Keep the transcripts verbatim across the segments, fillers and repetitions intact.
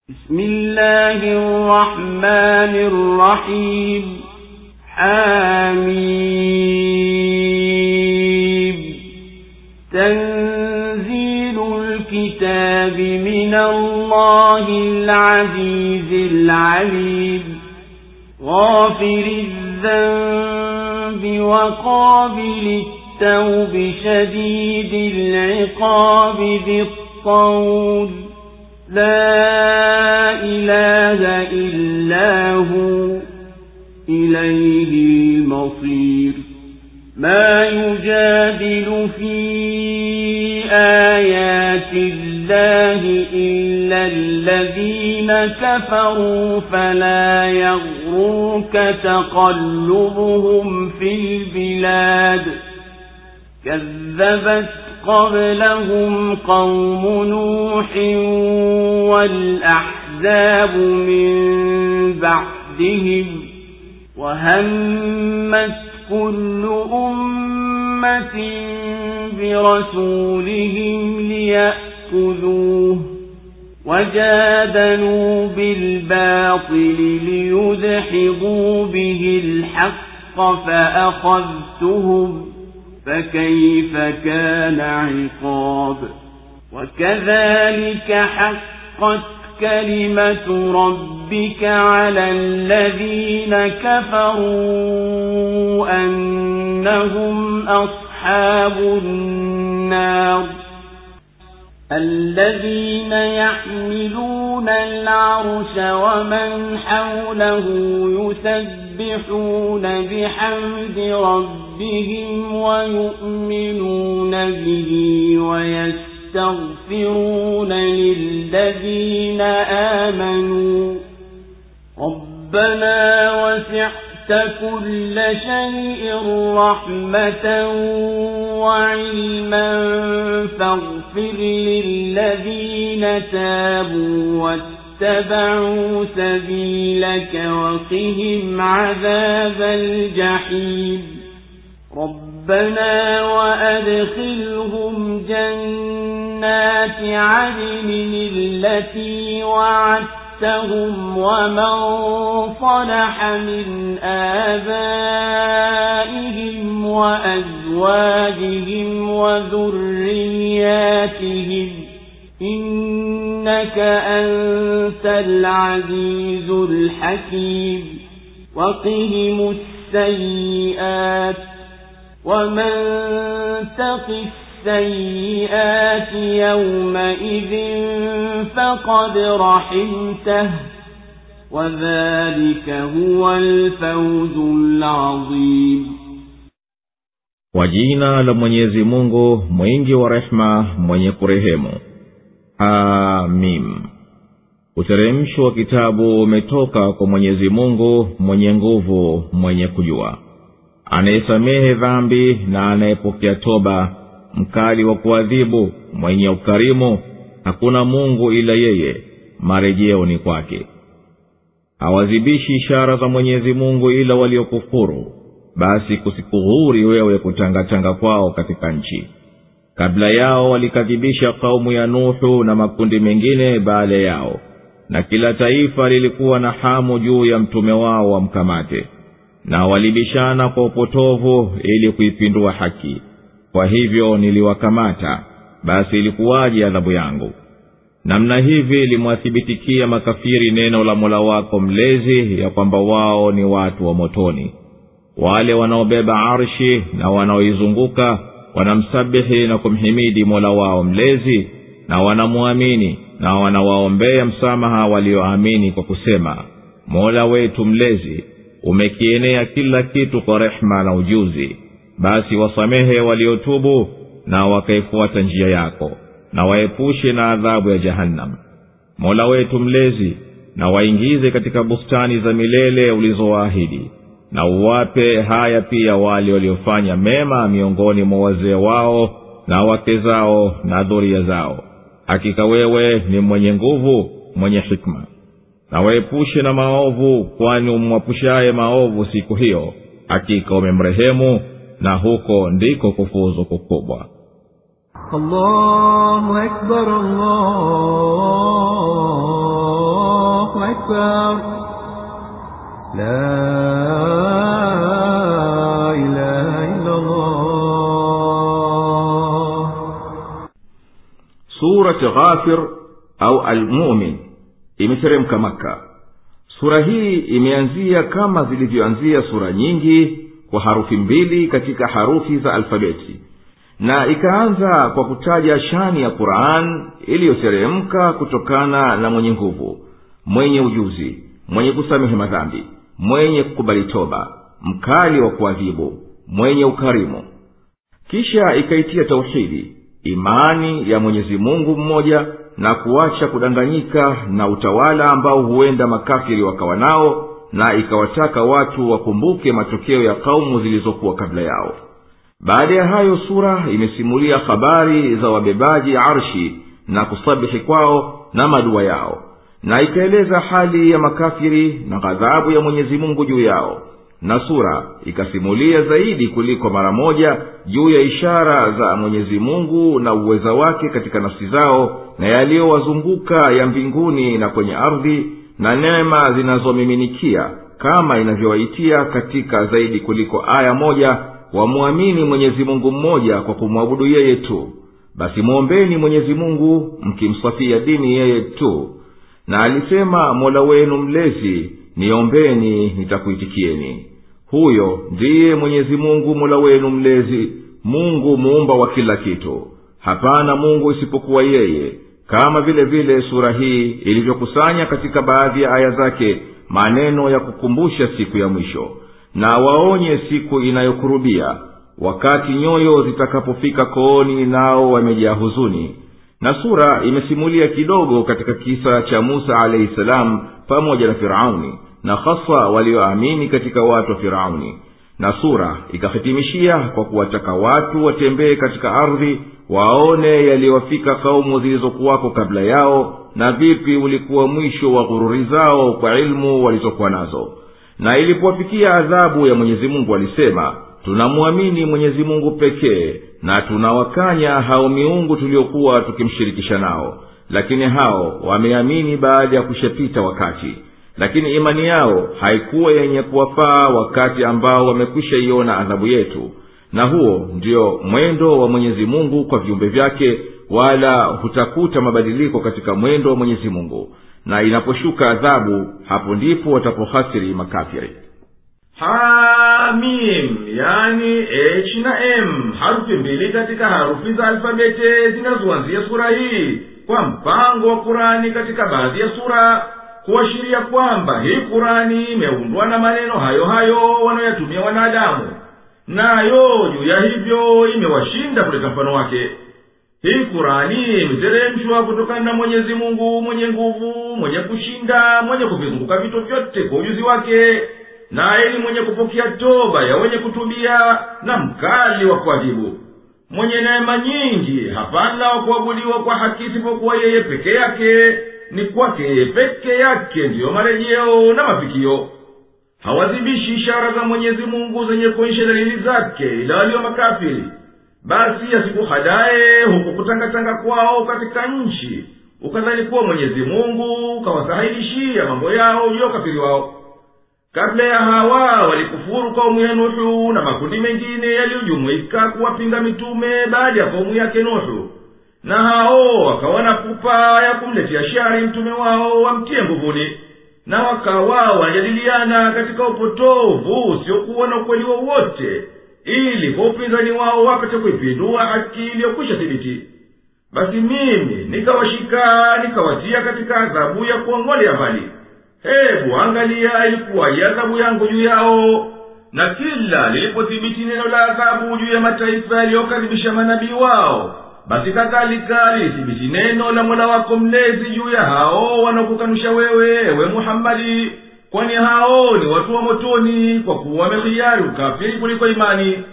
بسم الله الرحمن الرحيم. حميم. تنزيل الكتاب من الله العزيز العليم. غافر الذنب وقابل التوب شديد العقاب ذي الطول. لا إله إلا هو إليه المصير. ما يجادل في آيات الله إلا الذين كفروا فلا يغرك تقلبهم في البلاد. كذبت قبلهم قوم نوح والأحزاب من بعدهم وهمت كل أمة برسولهم ليأخذوه وجادلوا بالباطل ليدحضوا به الحق فأخذتهم فكيف كان عقاب. وكذلك حقت كلمة ربك على الذين كفروا أنهم أصحاب النار. الذين يحملون العرش ومن حوله يسبحون بحمد ربهم ويؤمنون به ويستغفرون للذين آمنوا ربنا وسعت كل شيء رحمة وعلما فاغفر للذين تابوا واتبعوا سبيلك وقهم عذاب الجحيم. ربنا وأدخلهم جنات عدن التي وعدتهم ومن صلح من آبائهم وأزواجهم وذرياتهم إنك أنت العزيز الحكيم. وقهم السيئات ومن تق السيئات يومئذ فقد رحمته وذلك هو الفوز العظيم. Kwa jina la Mwenyezi Mungu mwingi wa rehema mwenye kurehemu. Hamim. Uteremsho wa kitabu umetoka kwa Mwenyezi Mungu mwenye nguvu mwenye kujua, anayesamehe dhambi na anayepokea toba, mkali wa kuadhibu, mwenye ukarimu. Hakuna Mungu ila yeye, marejeo ni kwake. Hawazibishi ishara za Mwenyezi Mungu ila waliokufuru, basi kusikughuri wewe kutangatanga kwao katika nchi. Kabla yao walikadhibisha kaumu ya Nuhu na makundi mengine baada yao, na kila taifa lilikuwa na hamu juu ya mtume wao wamkamate, na walibishana kwa upotovu ili kuipindua haki. Kwa hivyo niliwakamata, basi ilikuwaje adhabu yangu. Namna hivi limwathibitikia makafiri neno la Mola wako mlezi ya kwamba wao ni watu wa motoni. Wale wanaobeba arshi na wanaoizunguka wanamsabihi na kumhimidi Mola wao mlezi, na wanamuamini na wanawaombea msamaha walioamini kwa kusema, Mola wetu mlezi, umekienea kila kitu kwa rehema na ujuzi, basi wasamehe waliotubu na wakaifuata njia yako, na waepushe na adhabu ya Jahannam. Mola wetu mlezi, na waingize katika bustani za milele ulizowaahidi, na uwape haya pia wale waliofanya mema miongoni mwa wazee wao na wake zao na dhuria zao. Hakika wewe ni mwenye nguvu mwenye hikma. Na waepushe na maovu, kwani umwapushaye maovu siku hiyo hakika umemrehemu, na huko ndiko kufuzu kukubwa. الله أكبر الله أكبر لا إله إلا الله. سورة غافر au al-mu'min imeteremka Makka. Sura hii imeanzia kama zilivyoanzia sura nyingi kwa harufi mbili katika harufi za alfabeti, na ikaanza kwa kutaja shani ya Qur'an iliyoteremka kutokana na mwenye nguvu, mwenye ujuzi, mwenye kusamehe madhambi, mwenye kukubali toba, mkali wa kuadhibu, mwenye ukarimu. Kisha ikaitia tauhidi, imani ya Mwenyezi Mungu mmoja, na kuacha kudanganyika na utawala ambao huenda makafiri wakawa nao, na ikawataka watu wakumbuke matokeo ya kaumu zilizokuwa kabla yao. Baada ya hayo sura imesimulia habari za wabebaji arshi na kusabihi kwao na madua yao, na ikaeleza hali ya makafiri na ghadhabu ya Mwenyezi Mungu juu yao. Na sura ikasimulia zaidi kuliko mara moja juu ya ishara za Mwenyezi Mungu na uweza wake katika nafsi zao na yaliyowazunguka ya mbinguni na kwenye ardhi, na neema zinazomiminikia, kama inavyowaitia katika zaidi kuliko aya moja wamuamini Mwenyezi Mungu mmoja kwa kumwabudu yeye tu. Basi muombeni Mwenyezi Mungu mkimsafia dini yeye tu. Na alisema Mola wenu mlezi, niombeni nitakuitikieni. Huyo ndiye Mwenyezi Mungu Mola wenu mlezi, Mungu muumba wa kila kitu. Hapana Mungu isipokuwa yeye. Kama vile vile sura hii ilivyokusanya katika baadhi ya aya zake maneno ya kukumbusha siku ya mwisho, na waonye siku inayokurubia, wakati nyoyo zitakapofika kooni nao wamejaa huzuni. Na sura imesimulia kidogo katika kisa cha Musa alayhi salam pamoja na Firauni, na hasa walioamini katika watu wa Firauni. Na sura ikahitimishia kwa kuwataka watu watembee katika ardhi, waone yaliyowafika kaumu zilizokuwako kabla yao, na vipi ulikuwa mwisho wa ghururi zao kwa ilmu walizokuwa nazo. Na ilipowafikia adhabu ya Mwenyezi Mungu alisema, tunamwamini Mwenyezi Mungu pekee, na tunawakanya hao miungu tuliokuwa tukimshirikisha nao. Lakini hao wameamini baada ya kushapita wakati, lakini imani yao haikuwa yenye kuwafaa wakati ambao wamekwisha iona adhabu yetu. Na huo ndio mwendo wa Mwenyezi Mungu kwa viumbe vyake, wala hutakuta mabadiliko katika mwendo wa Mwenyezi Mungu. Na inaposhuka adhabu, hapo ndipo watapohasiri makafiri. Hamim, yani H na M, harufi mbili katika harufi za alfabeti zinazoanzia sura hii, kwa mpango wa Qur'ani katika baadhi ya sura, kuashiria kwamba hii Qur'ani imeundwa na maneno hayo hayo wanayotumia wanadamu, nayo juu ya hivyo imewashinda kuleta mfano wake. Hii Qur'ani imeteremshwa kutokana na Mwenyezi Mungu mwenye nguvu, mwenye kushinda, mwenye kuvizunguka vitu vyote kwa ujuzi wake, naye ni mwenye kupokea toba ya wenye kutubia, na mkali wa kuadhibu, mwenye neema nyingi. Hapana wa kuabudiwa kwa haki isipokuwa yeye peke yake, ni kwake yeye peke yake ndiyo marejeo na mafikio. Hawazibishi ishara za Mwenyezi Mungu zenye kuonyesha dalili zake ila walio makafiri. Basi asikuhadae huku kutangatanga kwao katika nchi, ukadhani kuwa Mwenyezi Mungu kawasahilishia mambo yao juu ya ukafiri wao. Kabla ya hawa walikufuru kaumu ya Nuhu na makundi mengine yaliyojumuika kuwapinga mitume baada ya kaumu yake Nuhu. Na hao wakawana pupa ya kumletea shari mtume wao wamtie nguvuni, na wakawa wajadiliana katika upotovu usiokuwa na ukweli wowote, ili kwa upinzani wao wapate kuipindua haki iliyokwisha thibiti. Basi mimi nikawashika, nikawatia katika adhabu ya kuongolea mbali. Hebu angalia ilikuwa ya adhabu yangu juu yao. Na kila lilipothibiti neno la adhabu juu ya mataifa yaliyokadhibisha manabii wao, basi kadhalika lilithibiti neno la Mola wako mlezi juu ya hao wanaokukanusha wewe, ewe Muhammadi, kwani hao ni watu wa motoni kwa kuwa wamekhiari ukafiri kuliko imani.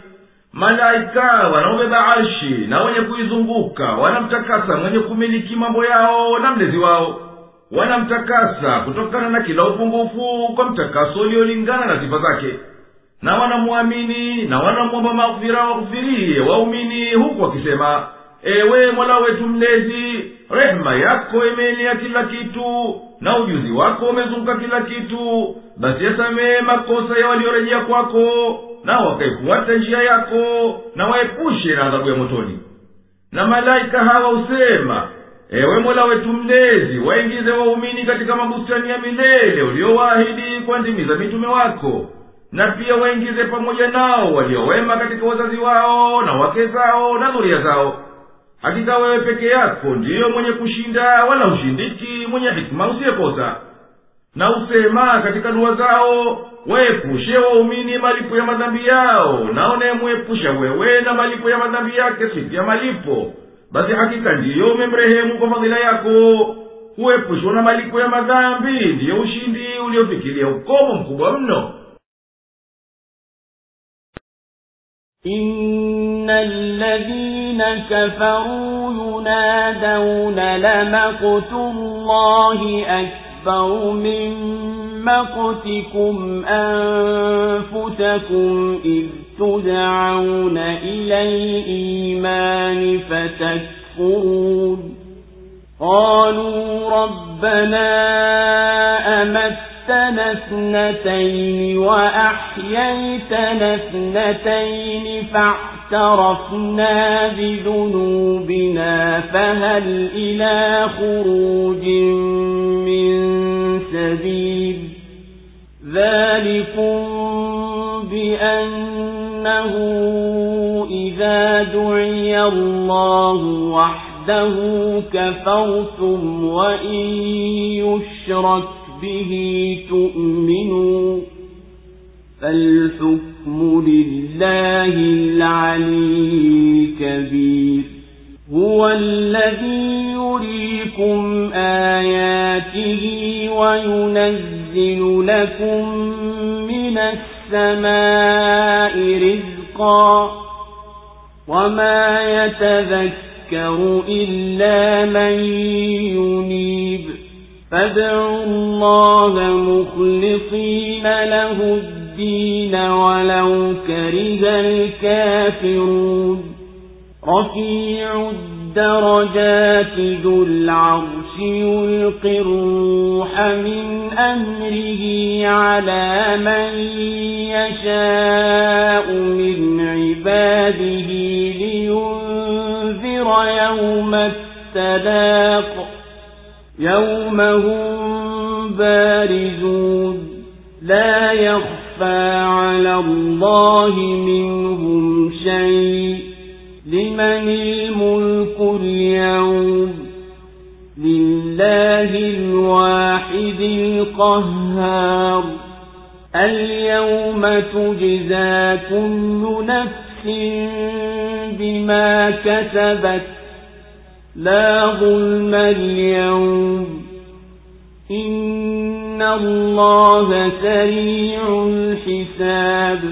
Malaika wanaobeba arshi na wenye kuizunguka wanamtakasa mwenye kumiliki mambo yao na mlezi wao. Wanamtakasa kutokana na kila upungufu kwa mtakaso uliolingana na sifa zake. Na wanamuamini na wanamuomba maghfira waghfirie waumini, huku wakisema, ewe Mola wetu mlezi, rehema yako imeenea kila kitu na ujuzi wako umezunguka kila kitu, basi yasamehe makosa ya waliorejea kwako na wakaifuata njia yako, na waepushe na adhabu ya motoni. Na malaika hawa husema, ewe Mola wetu mlezi, waingize waumini katika mabustani ya milele uliowaahidi kwa ndimi za mitume wako, na pia waingize pamoja nao waliowema katika wazazi wao na wake zao na dhuria zao. Hakika wewe peke yako ndiyo mwenye kushinda, wala ushindiki, mwenye hikma usiyekosa. Na usema katika dua zao, waepushe waumini malipo ya madhambi yao, na unayemuepusha wewe na malipo ya madhambi yake siku ya malipo, basi hakika ndiyo umemrehemu kwa fadhila yako. Kuepushwa na malipo ya madhambi ndiyo ushindi uliofikiria ukomo mkubwa mno. إن الذين كفروا ينادون لمقت الله أكبر من مقتكم أنفسكم إذ تدعون إلى الإيمان فتكفرون قالوا ربنا أمتنا اثنتين وأحييتنا اثنتين فاعترفنا بذنوبنا فهل إلى خروج من سبيل ذلكم بأنه إذا دعي الله وحده كفرتم وإن يشرك به تؤمنوا فالحكم لله العلي الكبير هو الذي يريكم آياته وينزل لكم من السماء رزقا وما يتذكر إلا من ينيب فادعوا الله مخلصين له الدين ولو كره الكافرون رفيع الدرجات ذو العرش يلقي الروح من أمره على من يشاء من عباده لينذر يوم التلاق يوم هم بارزون لا يخفى على الله منهم شيء لمن الملك اليوم لله الواحد القهار اليوم تجزى كل نفس بما كسبت لا ظلم اليوم إن الله سريع الحساب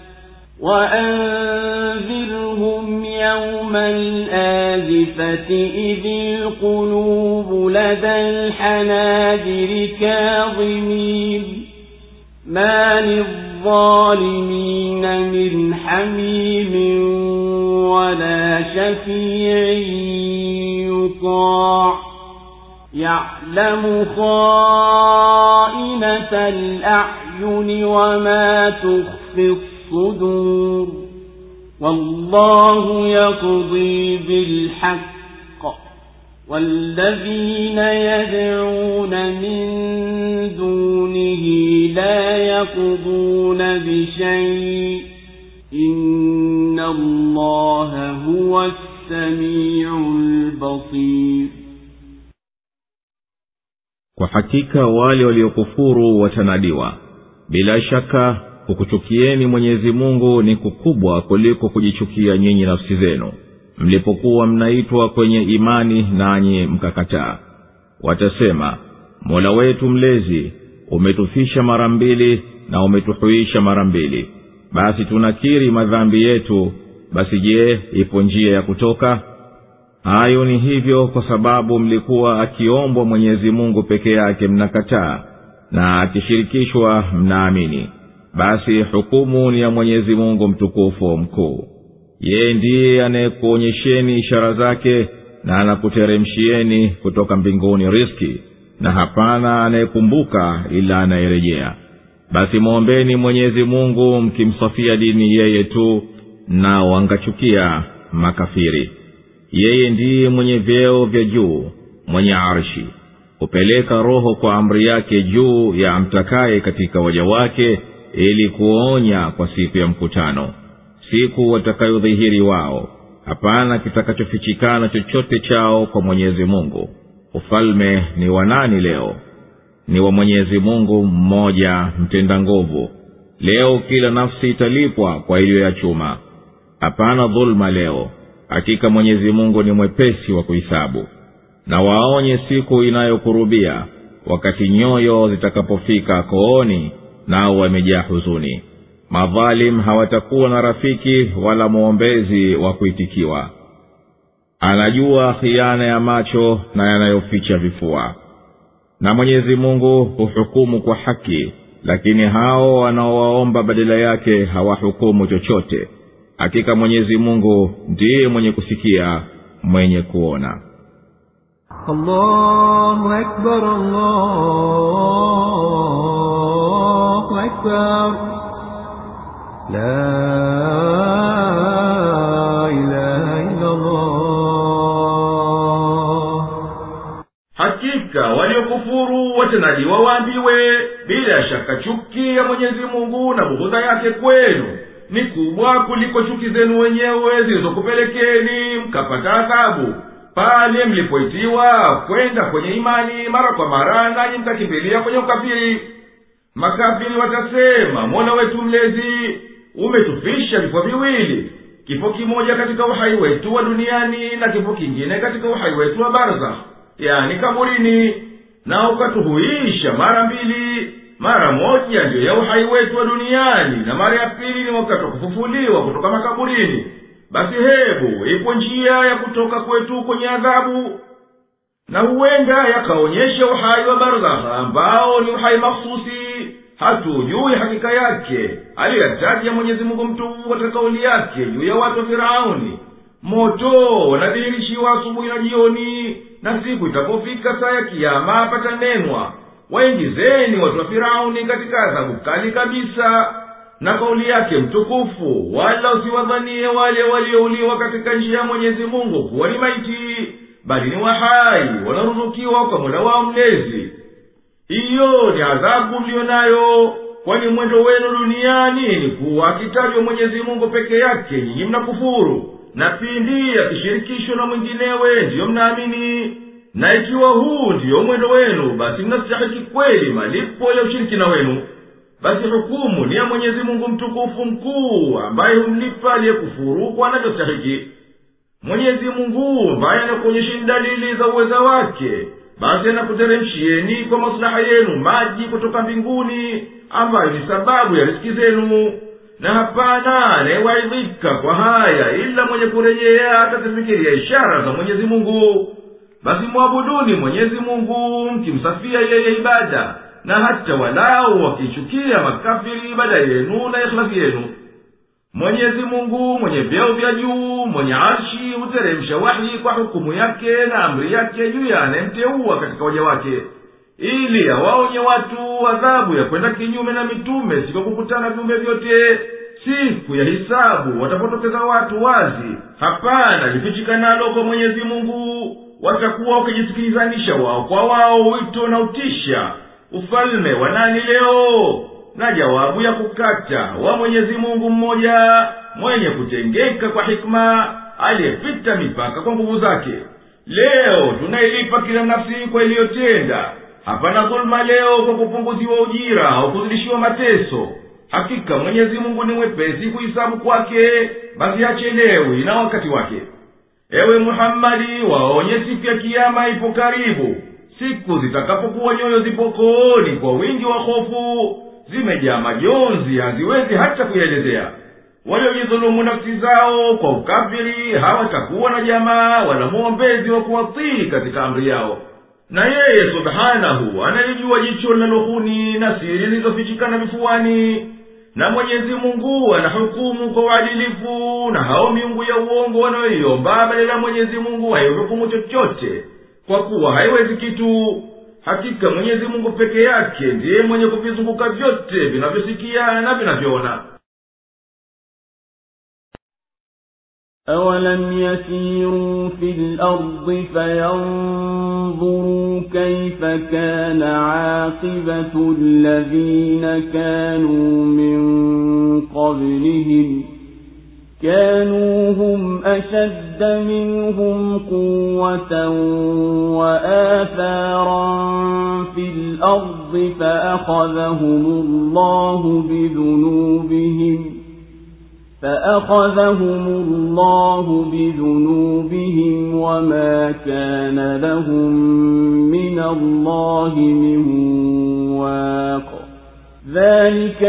وأنذرهم يوم الآزفة إذ القلوب لدى الحناجر كاظمين ما للظالمين من حميم ولا شفيع يطاع يعلم خائنة الأعين وما تخفي الصدور والله يقضي بالحق والذين يدعون من دونه لا يقضون بشيء إن الله هو السميع البصير. Kwa hakika wale waliokufuru watanadiwa, bila shaka kukuchukieni Mwenyezi Mungu ni kukubwa kuliko kujichukia nyinyi nafsi zenu mlipokuwa mnaitwa kwenye imani nanyi mkakataa. Watasema, Mola wetu mlezi, umetufisha mara mbili na umetuhuisha mara mbili, basi tunakiri madhambi yetu, basi je, ipo njia ya kutoka? Hayo ni hivyo kwa sababu mlikuwa akiombwa Mwenyezi Mungu peke yake mnakataa, na akishirikishwa mnaamini. Basi hukumu ni ya Mwenyezi Mungu mtukufu mkuu. yeye ndiye anayekuonyesheni ishara zake na anakuteremshieni kutoka mbinguni riski, na hapana anayekumbuka ila anayerejea. Basi muombeni Mwenyezi Mungu mkimsafia dini yeye tu, na wangachukia makafiri. Yeye ndiye mwenye vyeo vya juu, mwenye arshi, hupeleka roho kwa amri yake juu ya amtakaye katika waja wake, ili kuonya kwa siku ya mkutano, siku watakayodhihiri wao. Hapana kitakachofichikana chochote chao kwa Mwenyezi Mungu. Ufalme ni wa nani leo? Ni wa Mwenyezi Mungu mmoja mtenda nguvu. Leo kila nafsi italipwa kwa iliyoyachuma. Hapana dhulma leo. Hakika Mwenyezi Mungu ni mwepesi wa kuhesabu. Na waonye siku inayokurubia, wakati nyoyo zitakapofika kooni, nao wamejaa huzuni. Madhalim hawatakuwa na rafiki wala muombezi wa kuitikiwa. Anajua khiana ya macho na yanayoficha vifua. Na Mwenyezi Mungu huhukumu kwa haki, lakini hao wanaowaomba badala yake hawahukumu chochote. Hakika Mwenyezi Mungu ndiye mwenye kusikia, mwenye kuona. Allahu Akbar, Allahu Akbar, la ilaha illa Allah. Hakika waliokufuru watendajiwa waambiwe, bila shaka chuki ya Mwenyezi Mungu na bughudha yake kwenu ni kubwa kuliko chuki zenu wenyewe zilizokupelekeni mkapata adhabu pale mlipoitiwa kwenda kwenye imani mara kwa mara, nanyi mtakimbilia kwenye ukafiri. Makafiri watasema, Mola wetu mlezi, umetufisha vifo viwili, kifo kimoja katika uhai wetu wa duniani na kifo kingine katika uhai wetu wa barzakh, yani kaburini, na ukatuhuisha mara mbili. Mara moja ndiyo ya uhai wetu wa duniani, na mara ya pili ni wakati wa kufufuliwa kutoka makaburini. Basi hebu ipo njia ya kutoka kwetu kwenye adhabu. Na huenda yakaonyesha uhai wa barzakha ambao ni uhai mahsusi, hatujui hakika yake, aliyataja Mwenyezi Mungu mtukufu katika kauli yake juu ya watu wa Firauni. Moto wanadhihirishiwa asubuhi na jioni, na siku itapofika saa ya kiyama patanenwa, waingizeni watu wa Firauni katika adhabu kali kabisa. Na kauli yake mtukufu, wala usiwadhanie wale waliouliwa katika njia ya Mwenyezi Mungu kuwa ni maiti, bali ni wahai wanaruzukiwa kwa Mola wao mlezi. Hiyo ni adhabu mlionayo, kwani mwendo wenu duniani ni kuwa akitajwa Mwenyezi Mungu peke yake nyinyi mnakufuru, na pindi akishirikishwa na mwinginewe ndiyo mnaamini. Na ikiwa huu ndiyo mwendo wenu, basi mnastahiki kweli malipo ya ushirikina wenu. Basi hukumu ni ya Mwenyezi Mungu mtukufu mkuu, ambaye humlipa aliyekufuru kwa anavyostahiki. Mwenyezi Mungu ambaye anakuonyesha dalili za uweza wake, basi anakuteremshieni kwa maslaha yenu maji kutoka mbinguni, ambayo ni sababu ya riziki zenu. Na hapana anayewaidhika kwa haya ila mwenye kurejea atazifikiria ishara za Mwenyezi Mungu. Basi muabuduni Mwenyezi Mungu mkimsafia yeye ibada, na hata walau wakichukia makafiri ibada yenu na ikhlasi yenu. Mwenyezi Mungu mwenye vyeo vya juu, mwenye arshi, huteremsha wahi kwa hukumu yake na amri yake juu ya anayemteua katika waja wake, ili awaonye watu adhabu ya kwenda kinyume na mitume siku kukutana viumbe vyote. Siku ya hisabu watapotokeza watu wazi, hapana lifichikanalo kwa Mwenyezi Mungu. Watakuwa wakijisikilizanisha wao kwa wao wito na utisha, ufalme wa nani leo? Na jawabu ya kukata wa Mwenyezi Mungu mmoja, mwenye kutengeka kwa hikma, aliyepita mipaka kwa nguvu zake. Leo tunailipa kila nafsi kwa iliyotenda. Hapana dhulma leo kwa kupunguziwa ujira au kuzidishiwa mateso. Hakika Mwenyezi Mungu ni mwepesi kuhesabu kwake, basi hachelewi na wakati wake. Ewe Muhammadi, waonye siku ya kiyama ipo karibu, siku zitakapokuwa nyoyo zipo kooni kwa wingi wa hofu, zimejaa majonzi haziwezi hata kuyaelezea. Waliojidhulumu nafsi zao kwa ukafiri hawatakuwa na jamaa wala muombezi wa kuwatii katika amri yao. Na yeye subhanahu analijua jicho linalohuni na siri zilizofichikana vifuani. na Mwenyezi Mungu anahukumu kwa uadilifu, na hao miungu ya uongo wanaoiomba badala ya Mwenyezi Mungu haihukumu chochote, kwa kuwa haiwezi kitu. Hakika Mwenyezi Mungu peke yake ndiye mwenye kuvizunguka vyote vinavyosikia na vinavyoona. أَوَلَمْ يَسِيرُوا فِي الْأَرْضِ فَيَنظُرُوا كَيْفَ كَانَ عَاقِبَةُ الَّذِينَ كَانُوا مِنْ قَبْلِهِمْ كَانُوا هُمْ أَشَدَّ مِنْهُمْ قُوَّةً وَآثَارًا فِي الْأَرْضِ فَأَخَذَهُمُ اللَّهُ بِذُنُوبِهِمْ فأخذهم الله بذنوبهم وما كان لهم من الله من واق ذلك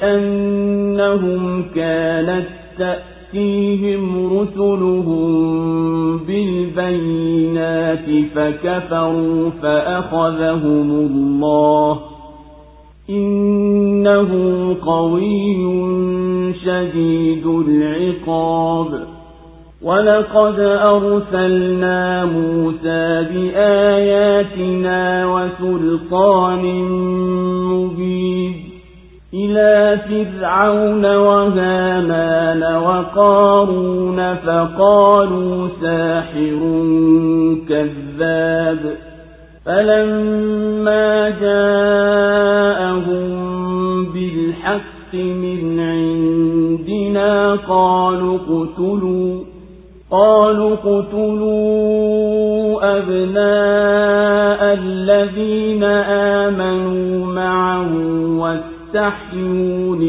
بأنهم كانت تأتيهم رسلهم بالبينات فكفروا فأخذهم الله إنه قوي شديد العقاب ولقد أرسلنا موسى بآياتنا وسلطان مبين إلى فرعون وهامان وقارون فقالوا ساحر كذاب فلما جاءهم بالحق من عندنا قالوا اقتلوا قالوا اقتلوا أبناء الذين آمنوا معه واستحيوا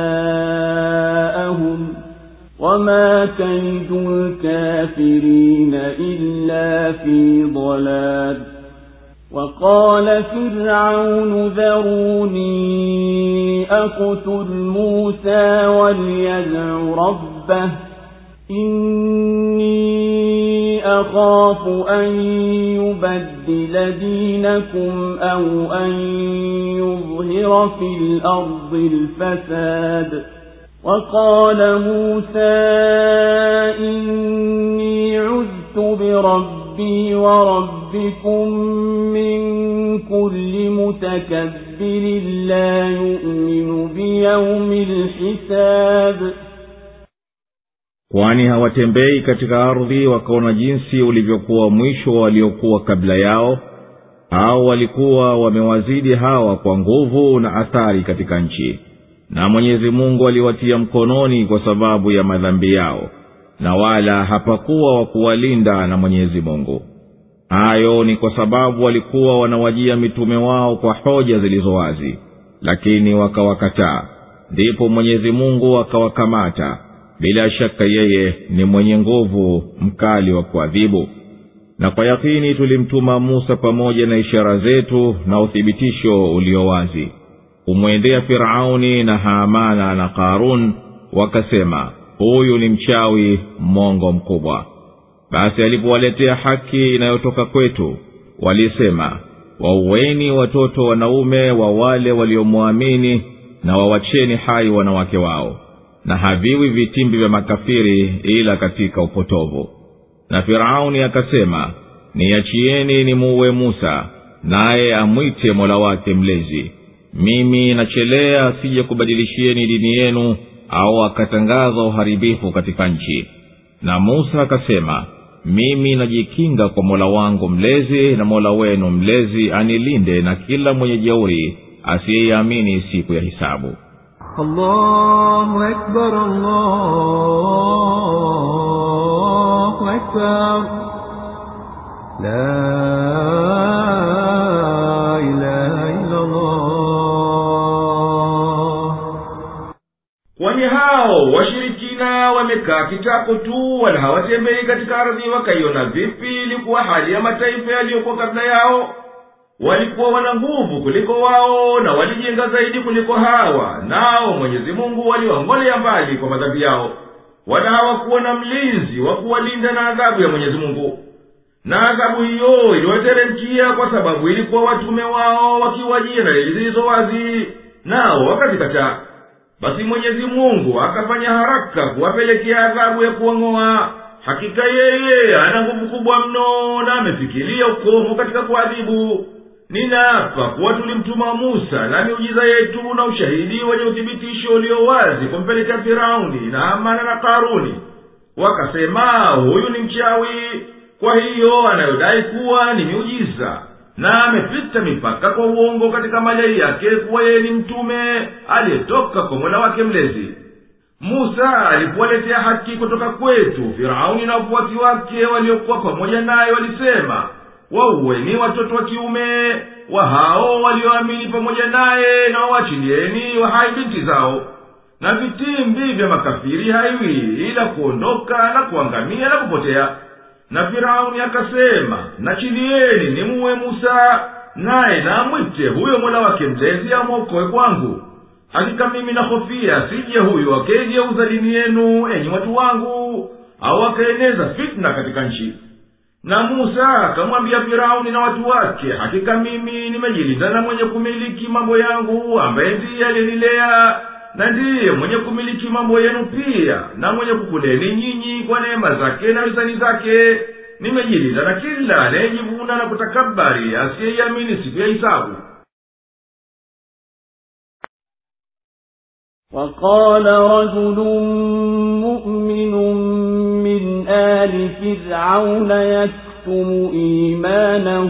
نساءهم وما كيد الكافرين إلا في ضلال وقال فرعون ذروني أقتل موسى وليدع ربه إني أخاف أن يبدل دينكم أو أن يظهر في الأرض الفساد وقال موسى إني عذت بربي وربكم من كل متكبر لا يؤمن بيوم الحساب. Kwani hawatembei katika ardhi wakaona jinsi ulivyokuwa mwisho waliokuwa kabla yao, au walikuwa wamewazidi hawa kwa nguvu na athari katika nchi, na Mwenyezi Mungu aliwatia mkononi kwa sababu ya madhambi yao, na wala hapakuwa wa kuwalinda na Mwenyezi Mungu. Hayo ni kwa sababu walikuwa wanawajia mitume wao kwa hoja zilizowazi, lakini wakawakataa. Ndipo Mwenyezi Mungu akawakamata. Bila shaka yeye ni mwenye nguvu mkali wa kuadhibu. Na kwa yakini tulimtuma Musa pamoja na ishara zetu na uthibitisho ulio wazi kumwendea Firauni na Hamana na Karun, wakasema huyu ni mchawi mongo mkubwa. Basi alipowaletea haki inayotoka kwetu, walisema waueni watoto wanaume wa wale waliomwamini na wawacheni hai wanawake wao, na haviwi vitimbi vya makafiri ila katika upotovu. Na Firauni akasema niachieni nimuue Musa, naye amwite Mola wake mlezi. Mimi nachelea asije kubadilishieni dini yenu au akatangaza uharibifu katika nchi. Na Musa akasema mimi najikinga kwa Mola wangu mlezi na Mola wenu mlezi anilinde na kila mwenye jeuri asiyeamini siku ya hisabu. Allahu Akbar, Allahu Akbar, la ilaha illa Allah. Kwani hao washirikina wamekaa kitako tu, wala hawatembei katika ardhi wakaiona vipi ilikuwa hali ya mataifa yaliyokuwa kabla yao? Walikuwa wana nguvu kuliko wao na walijenga zaidi kuliko hawa, nao Mwenyezi Mungu waliwaongolea mbali kwa madhambi yao, wala hawakuwa na mlinzi wa kuwalinda na adhabu ya Mwenyezi Mungu. Na adhabu hiyo iliwateremkia kwa sababu ilikuwa watume wao wakiwajia na zilizo wazi, nao wakazikataa. basi Mwenyezi Mungu akafanya haraka kuwapelekea adhabu ya kuwang'oa. Hakika yeye ana nguvu kubwa mno na amefikiria ukomo katika kuadhibu. Ninaapa kuwa tulimtuma Musa na miujiza yetu na ushahidi wenye uthibitisho ulio wazi kumpelekea Firauni na Hamana na Karuni. Wakasema huyu ni mchawi, kwa hiyo anayodai kuwa ni miujiza, na amepita mipaka kwa uongo katika madai yake kuwa yeye ni mtume aliyetoka kwa Mola wake mlezi. Musa alipowaletea haki kutoka kwetu, Firauni na wafuasi wake waliokuwa pamoja naye walisema, wauweni watoto wa kiume wa hao walioamini pamoja naye na wawachilieni wahai binti zao. Na vitimbi vya makafiri haiwi ila kuondoka na kuangamia na kupotea. Na Firauni akasema, nachilieni ni muwe Musa, naye na mwite huyo Mola wake mlezi amwokoe kwangu. Hakika mimi nahofia sije huyo akegeuza dini yenu enyi watu wangu, au akaeneza fitna katika nchi. Na Musa akamwambia Firauni na watu wake, hakika mimi nimejilinda na mwenye kumiliki mambo yangu ambaye ndiye alinilea, na ndiye mwenye kumiliki mambo yenu pia, na mwenye kukuleni nyinyi kwa neema zake na hisani zake. Nimejilinda na kila anayejivuna na kutakabari asiyeiamini siku ya hisabu. وقال رجل مؤمن من آل فرعون يكتم إيمانه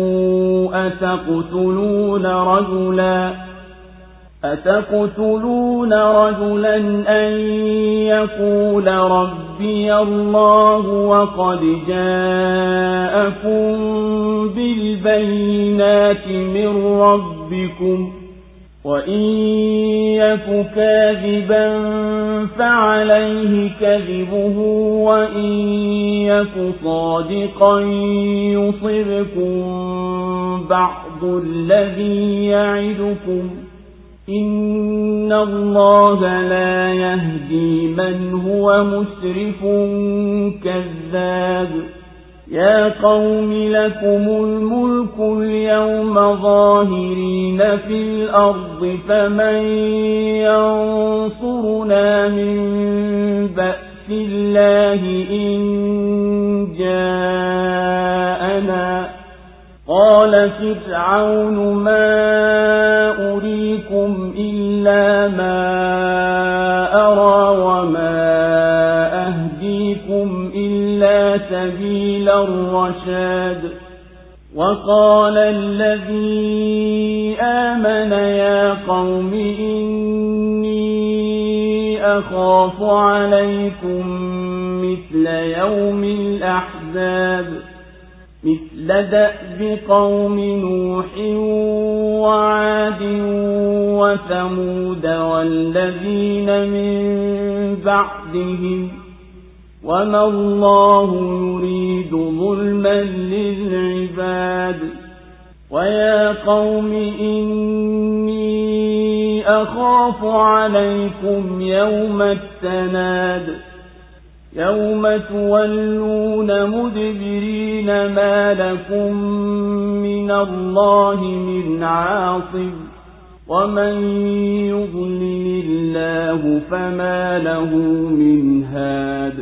أتقتلون رجلا أتقتلون رجلا أن يقول ربي الله وقد جاءكم بالبينات من ربكم وإن يك كاذبا فعليه كذبه وإن يك صادقا يصبكم بعض الذي يعدكم إن الله لا يهدي من هو مسرف كذاب. يا قوم لكم الملك اليوم ظاهرين في الأرض فمن ينصرنا من بأس الله إن جاءنا. قال فرعون ما أريكم إلا ما أرى وما أهديكم إلا سبيل الرشاد. وقال الذي آمن يا قوم إني أخاف عليكم مثل يوم الأحزاب مثل دأب قوم نوح وعاد وثمود والذين من بعدهم وما الله يريد ظلما للعباد. ويا قوم إني أخاف عليكم يوم التناد يوم تولون مدبرين ما لكم من الله من عاصم ومن يضلل الله فما له من هاد.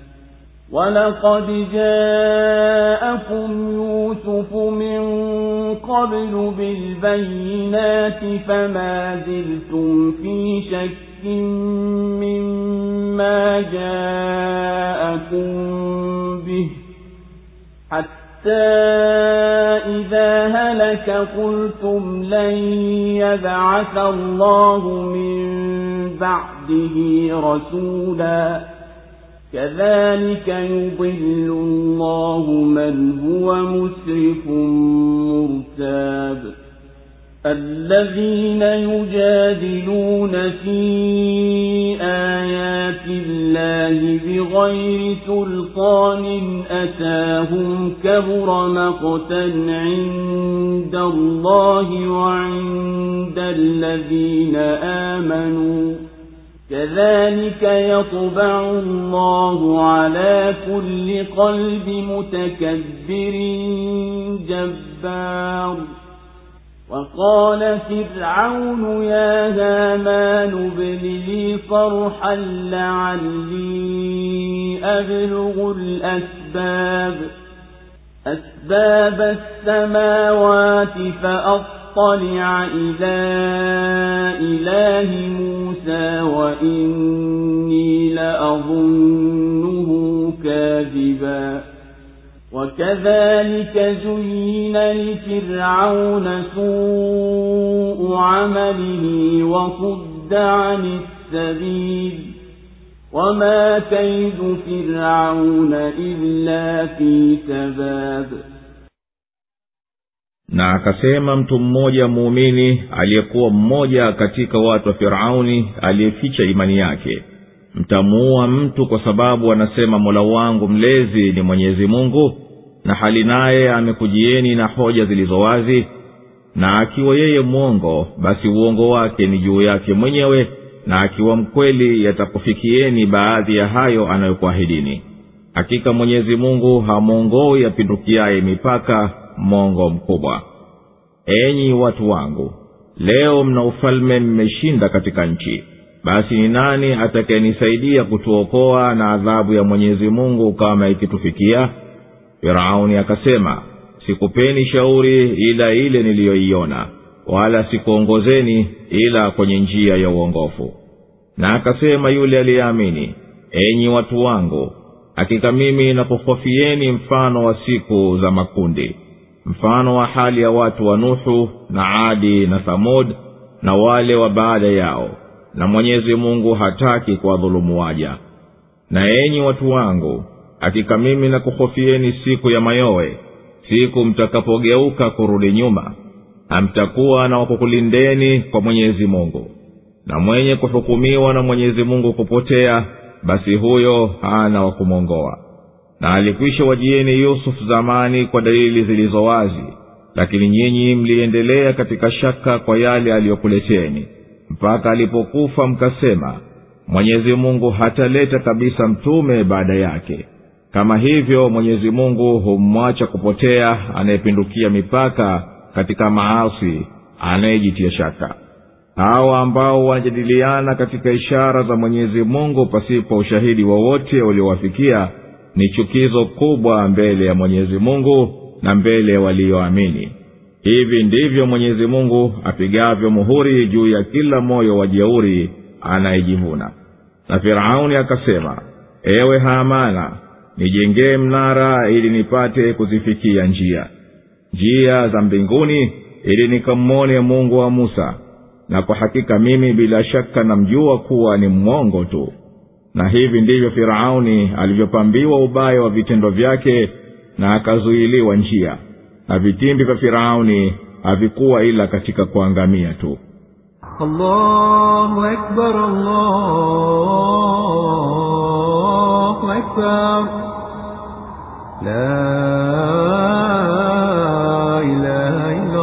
ولقد جاءكم يوسف من قبل بالبينات فما زلتم في شك مما جاءكم به حتى إذا هلك قلتم لن يبعث الله من بعده رسولا كذلك يضل الله من هو مسرف مرتاب. الذين يجادلون في آيات الله بغير سلطان أتاهم كبر مقتا عند الله وعند الذين آمنوا كذلك يطبع الله على كل قلب متكبر جبار. وقال فرعون يا هامان ابن لي صرحا لعلي أبلغ الأسباب أسباب السماوات فأطلع إلى إله موسى وإني لأظنه كاذبا وكذلك زين لفرعون سوء عمله وصد عن السبيل وما كيد فرعون إلا في تباب. Na akasema mtu mmoja muumini aliyekuwa mmoja katika watu wa Firauni aliyeficha imani yake, mtamuua mtu kwa sababu anasema Mola wangu mlezi ni Mwenyezi Mungu, na hali naye amekujieni na hoja zilizowazi, na akiwa yeye mwongo basi uongo wake ni juu yake mwenyewe, na akiwa mkweli yatakufikieni baadhi ya hayo anayokuahidini. Hakika Mwenyezi Mungu hamuongoi yapindukiaye mipaka, mongo mkubwa. Enyi watu wangu, leo mna ufalme, mmeshinda katika nchi, basi ni nani atakayenisaidia kutuokoa na adhabu ya Mwenyezi Mungu kama ikitufikia? Firauni akasema, sikupeni shauri ila ile niliyoiona, wala sikuongozeni ila kwenye njia ya uongofu. Na akasema yule aliyeamini, enyi watu wangu, hakika mimi nakuhofieni mfano wa siku za makundi, mfano wa hali ya watu wa Nuhu na Adi na Thamud na wale wa baada yao, na Mwenyezi Mungu hataki kuwadhulumu waja. Na enyi watu wangu, hakika mimi nakuhofieni siku ya mayowe, siku mtakapogeuka kurudi nyuma, hamtakuwa na wakukulindeni kwa Mwenyezi Mungu. Na mwenye kuhukumiwa na Mwenyezi Mungu kupotea, basi huyo hana wa kumongoa. Na alikwisha wajieni Yusuf zamani kwa dalili zilizo wazi, lakini nyinyi mliendelea katika shaka kwa yale aliyokuleteni, mpaka alipokufa mkasema, Mwenyezi Mungu hataleta kabisa mtume baada yake. Kama hivyo Mwenyezi Mungu humwacha kupotea anayepindukia mipaka katika maasi, anayejitia shaka. Hawa ambao wanajadiliana katika ishara za Mwenyezi Mungu pasipo ushahidi wowote uliowafikia, ni chukizo kubwa mbele ya Mwenyezi Mungu na mbele ya walioamini. Hivi ndivyo Mwenyezi Mungu apigavyo muhuri juu ya kila moyo wa jeuri anayejivuna. Na Firauni akasema, ewe Hamana, nijengee mnara ili nipate kuzifikia njia njia za mbinguni, ili nikamwone Mungu wa Musa, na kwa hakika mimi bila shaka namjua kuwa ni mwongo tu. Na hivi ndivyo Firauni alivyopambiwa ubaya wa vitendo vyake, na akazuiliwa njia, na vitimbi vya Firauni havikuwa ila katika kuangamia tu. Allahu Akbar, Allahu Akbar, la ilaha illa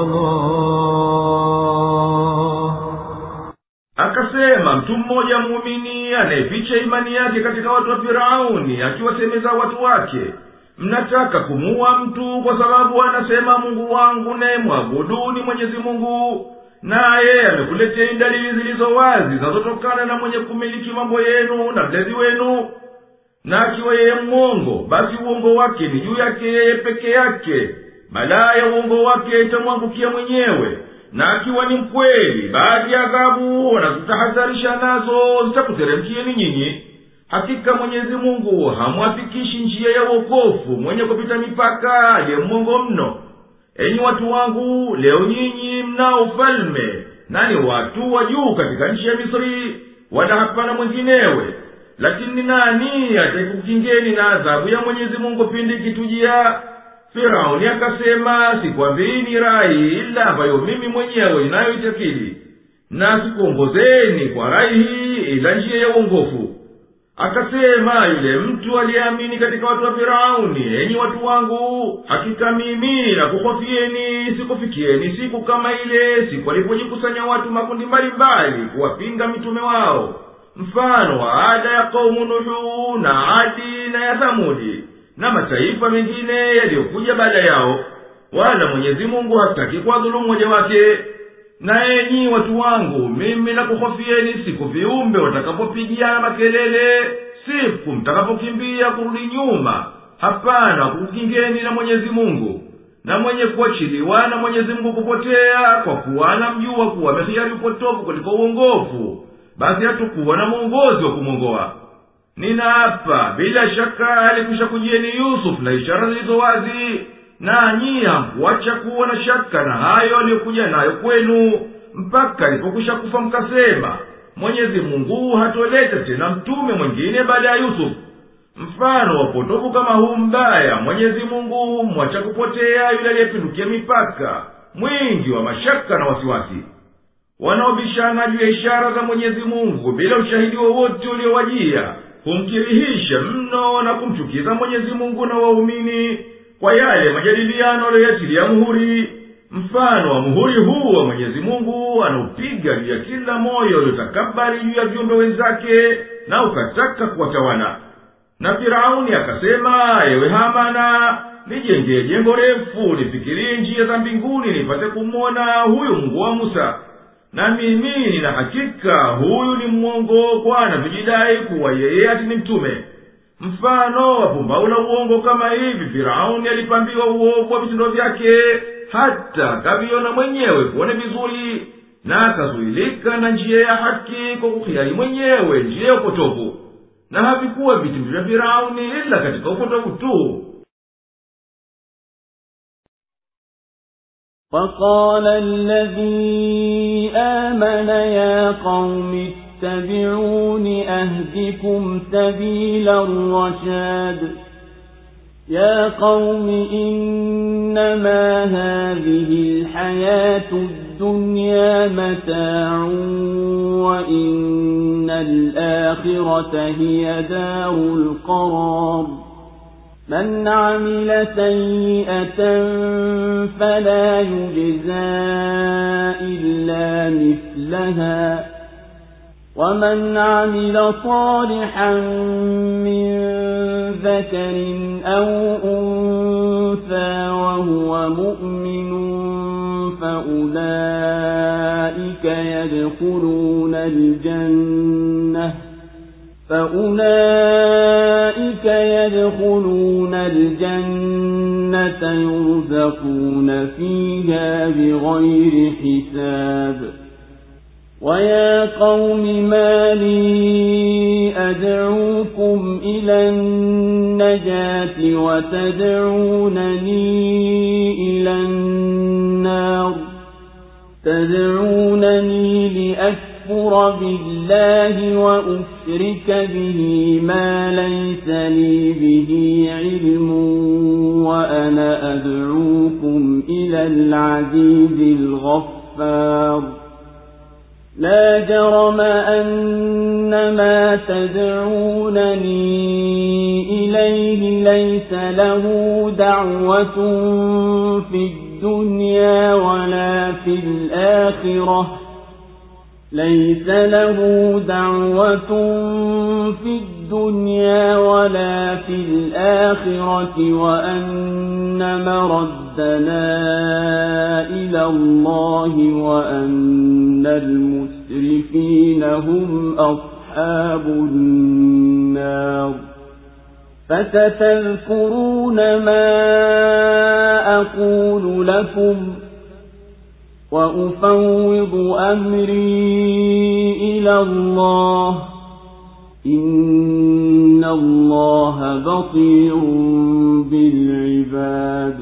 Allah. Akasema mtu mmoja muumini anayeficha imani yake katika watu wa Firauni, akiwasemeza watu wake, mnataka kumuua mtu kwa sababu anasema Mungu wangu naye mwabuduni Mwenyezi Mungu, naye amekuleteni dalili zilizo wazi zinazotokana na mwenye kumiliki mambo yenu na mlezi wenu. Na akiwa yeye mwongo, basi uongo wake ni juu yake yeye peke yake, balaa ya uongo wake itamwangukia mwenyewe. Na akiwa ni mkweli, baadhi ya adhabu wanazotahadharisha nazo zitakuteremkieni nyinyi. Hakika Mwenyezi Mungu hamwafikishi njia ya wokovu mwenye kupita mipaka aliye mwongo mno. Enyi watu wangu, leo nyinyi mnao ufalme, nani watu wa juu katika nchi ya Misri, wala hapana mwinginewe. Lakini nani atakukingeni na adhabu ya Mwenyezi Mungu pindi kitujia? Firauni akasema, sikwambieni rai ila ambayo mimi mwenyewe ninayoitakidi, na sikuongozeni kwa rai hii ila njia ya uongofu. Akasema yule mtu aliyeamini katika watu wa Firauni, enyi watu wangu, hakika mimi na kuhofieni sikufikieni siku kama ile siku walipojikusanya watu makundi mbalimbali kuwapinga mitume wao, mfano wa ada ya kaumu Nuhu na Adi na ya Thamudi na mataifa mengine yaliyokuja baada yao. wala Mwenyezi Mungu hataki kuwadhulumu waja wake. Na enyi watu wangu, mimi nakuhofieni siku viumbe watakapopigiana makelele, siku mtakapokimbia kurudi nyuma, hapana kukingeni na Mwenyezi Mungu. Na mwenye kuachiliwa na Mwenyezi Mungu kupotea, kwa kuwa anamjua kuwa amehiari upotovu kuliko uongofu, basi hatakuwa na mwongozi wa kumwongoa. Ninaapa, bila shaka alikwisha kujieni Yusuf na ishara zilizo wazi, na nyinyi hamkuacha kuwa na shaka na hayo aliyokuja nayo kwenu, mpaka alipokwisha kufa mkasema, Mwenyezi Mungu hatoleta tena mtume mwingine baada ya Yusuf. Mfano wa potovu kama huu mbaya, Mwenyezi Mungu mwacha kupotea yule aliyepindukia mipaka, mwingi wa mashaka na wasiwasi. Wanaobishana juu ya ishara za Mwenyezi Mungu bila ushahidi wowote uliowajia, humkirihisha mno na kumchukiza Mwenyezi Mungu na waumini kwa yale majadiliano aliyoyatilia muhuri. Mfano wa muhuri huu wa Mwenyezi Mungu anaupiga juu ya kila moyo uliotakabari juu ya viumbe wenzake na ukataka kuwatawala. Na Firauni akasema, ewe Hamana, nijengee jengo refu, nifikirie njia za mbinguni nipate kumwona huyu Mungu wa Musa. Na mimi nina hakika huyu ni mwongo, kwa anavijidai kuwa yeye ati ni mtume. Mfano wa pumbao la uongo kama hivi, Firauni alipambiwa uovu wa vitendo vyake, hata akaviona mwenyewe kuone vizuri, na akazuilika na njia ya haki kwa kuhiari mwenyewe njia ya upotovu. Na havikuwa vitimbi vya Firauni ila katika upotovu tu. وقال الذي آمن يا قوم اتبعون أهدكم سبيل الرشاد يا قوم إنما هذه الحياة الدنيا متاع وإن الآخرة هي دار القرار من عمل سيئة فلا يجزى إلا مثلها ومن عمل صالحا من ذكر أو أنثى وهو مؤمن فأولئك يدخلون الجنة فأولئك يدخلون الجنة يرزقون فيها بغير حساب ويا قوم ما لي أدعوكم إلى النجاة وتدعونني إلى النار تدعونني لأكفر بالله وأشرك به ما ليس لي به علم وأنا أدعوكم إلى العزيز الغفار لا جرم أن ما تدعونني إليه ليس له دعوة في الدنيا ولا في الآخرة ليس له دعوة في الدنيا ولا في الآخرة وأن مردنا إلى الله وأن المسرفين هم أصحاب النار فستذكرون ما أقول لكم وأفوض أمري إلى الله إن الله بصير بالعباد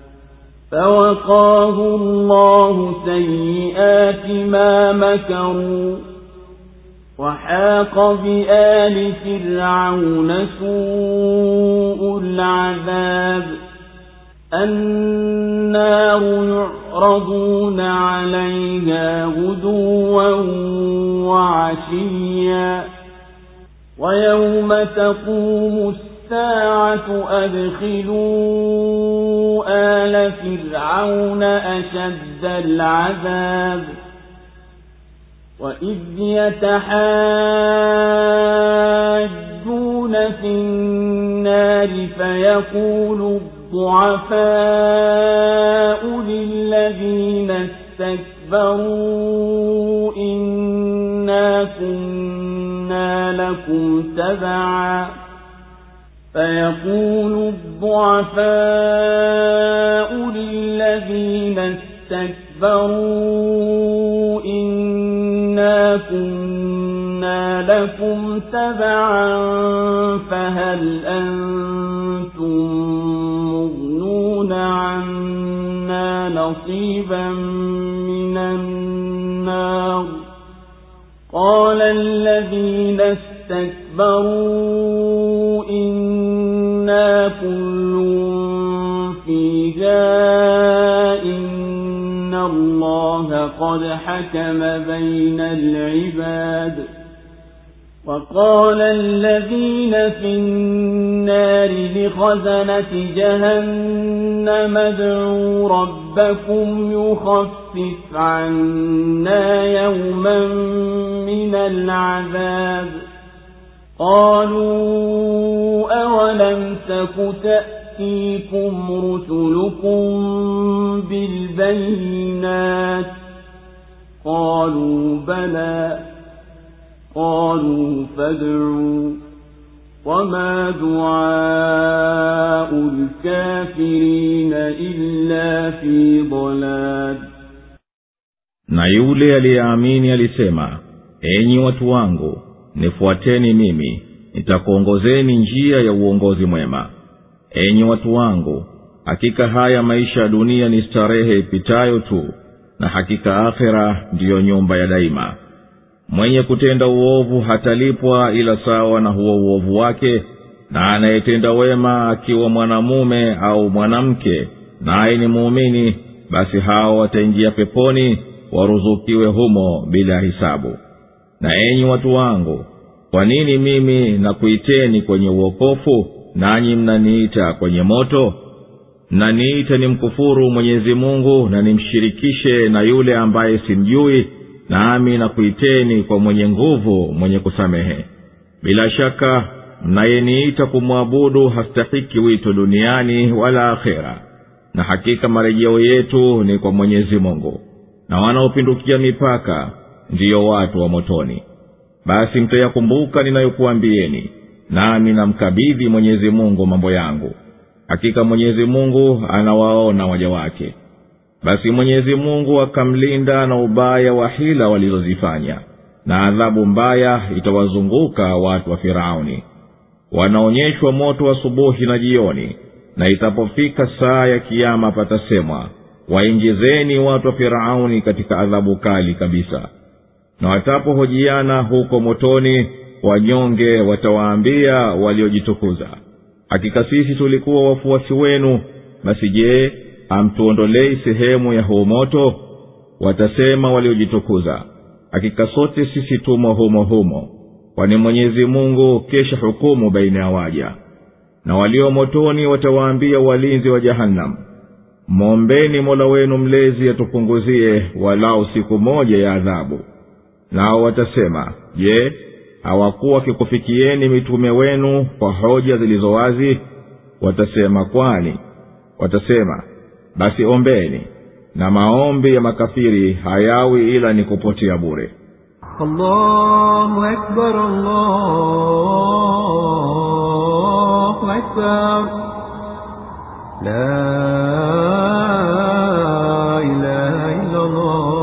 فوقاه الله سيئات ما مكروا وحاق بآل فرعون سوء العذاب النار يعرضون عليها غدوا وعشيا ويوم تقوم الساعة أدخلوا آل فرعون أشد العذاب وإذ يتحاجون في النار فيقول الضعفاء للذين استكبروا إنا كنا لكم تبعا فيقول الضعفاء للذين استكبروا إنا كنا لكم تبعا فهل أنتم مغنون عنا نصيبا من النار قال الذين استكبروا إنا كل فيها إن الله قد حكم بين العباد وقال الذين في النار لخزنة جهنم ادعوا ربكم يخفف عنا يوما من العذاب قالوا أولم تك تأتيكم رسلكم بالبينات قالوا بلى قالوا فادعوا وما دعاء الكافرين إلا في ضلال. Na yule aliyeamini alisema, enyi watu wangu, nifuateni mimi, nitakuongozeni njia ya uongozi mwema. Enyi watu wangu, hakika haya maisha ya dunia ni starehe ipitayo tu, na hakika akhera ndiyo nyumba ya daima. Mwenye kutenda uovu hatalipwa ila sawa na huo uovu wake, na anayetenda wema akiwa mwanamume au mwanamke naye ni muumini, basi hao wataingia peponi waruzukiwe humo bila hisabu. Na enyi watu wangu, kwa nini mimi nakuiteni kwenye uokofu nanyi mnaniita kwenye moto? Mnaniita nimkufuru Mwenyezi Mungu na nimshirikishe na yule ambaye simjui, nami nakuiteni kwa mwenye nguvu mwenye kusamehe. Bila shaka mnayeniita kumwabudu hastahiki wito duniani wala akhera, na hakika marejeo yetu ni kwa Mwenyezi Mungu, na wanaopindukia mipaka ndiyo watu wa motoni. Basi mtayakumbuka ninayokuambieni, nami namkabidhi Mwenyezi Mungu mambo yangu. Hakika Mwenyezi Mungu anawaona waja wake. Basi Mwenyezi Mungu akamlinda na ubaya wa hila walizozifanya, na adhabu mbaya itawazunguka watu wa Firauni. Wanaonyeshwa moto asubuhi na jioni, na itapofika saa ya kiyama patasemwa, waingizeni watu wa Firauni katika adhabu kali kabisa. Na watapohojiana huko motoni, wanyonge watawaambia waliojitukuza, hakika sisi tulikuwa wafuasi wenu, basi je, hamtuondolei sehemu ya huo moto? Watasema waliojitukuza, hakika sote sisi tumo humo humo, kwani Mwenyezi Mungu kesha hukumu baina ya waja. Na walio motoni watawaambia walinzi wa Jahannam, muombeni Mola wenu mlezi atupunguzie walau siku moja ya adhabu. Nao watasema, je, hawakuwa kikufikieni mitume wenu kwa hoja zilizo wazi? Watasema, kwani? Watasema, basi ombeni, na maombi ya makafiri hayawi ila ni kupotea bure. Allahu Akbar, Allahu Akbar, la ilaha illa Allah.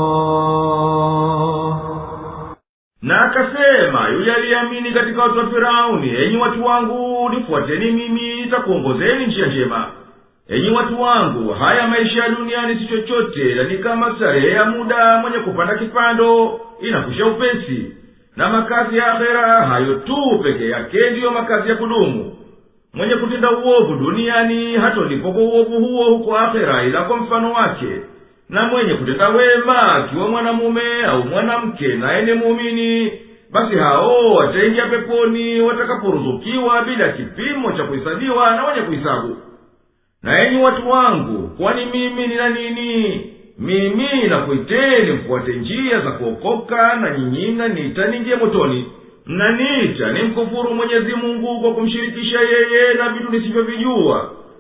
Na akasema yule aliyeamini katika watu wa Firauni, enyi watu wangu, nifuateni mimi, nitakuongozeni njia njema. Enyi watu wangu, haya maisha ya duniani si chochote, na ni kama starehe ya muda, mwenye kupanda kipando inakwisha upesi. Na makazi ya akhera hayo tu peke yake ndiyo makazi ya kudumu. Mwenye kutenda uovu duniani hatolipo kwa uovu huo huko akhera ila kwa mfano wake. Na mwenye kutenda wema akiwa mwanamume au mwanamke naye ni muumini, basi hao wataingia peponi watakaporuzukiwa bila kipimo cha kuhesabiwa na wenye kuhesabu. Na enyi watu wangu, kwani mimi nina nini? Mimi nakuiteni mfuate njia za kuokoka, na nyinyi mnaniita niingie motoni. Mnaniita nimkufuru Mwenyezi Mungu kwa kumshirikisha yeye na vitu nisivyovijua,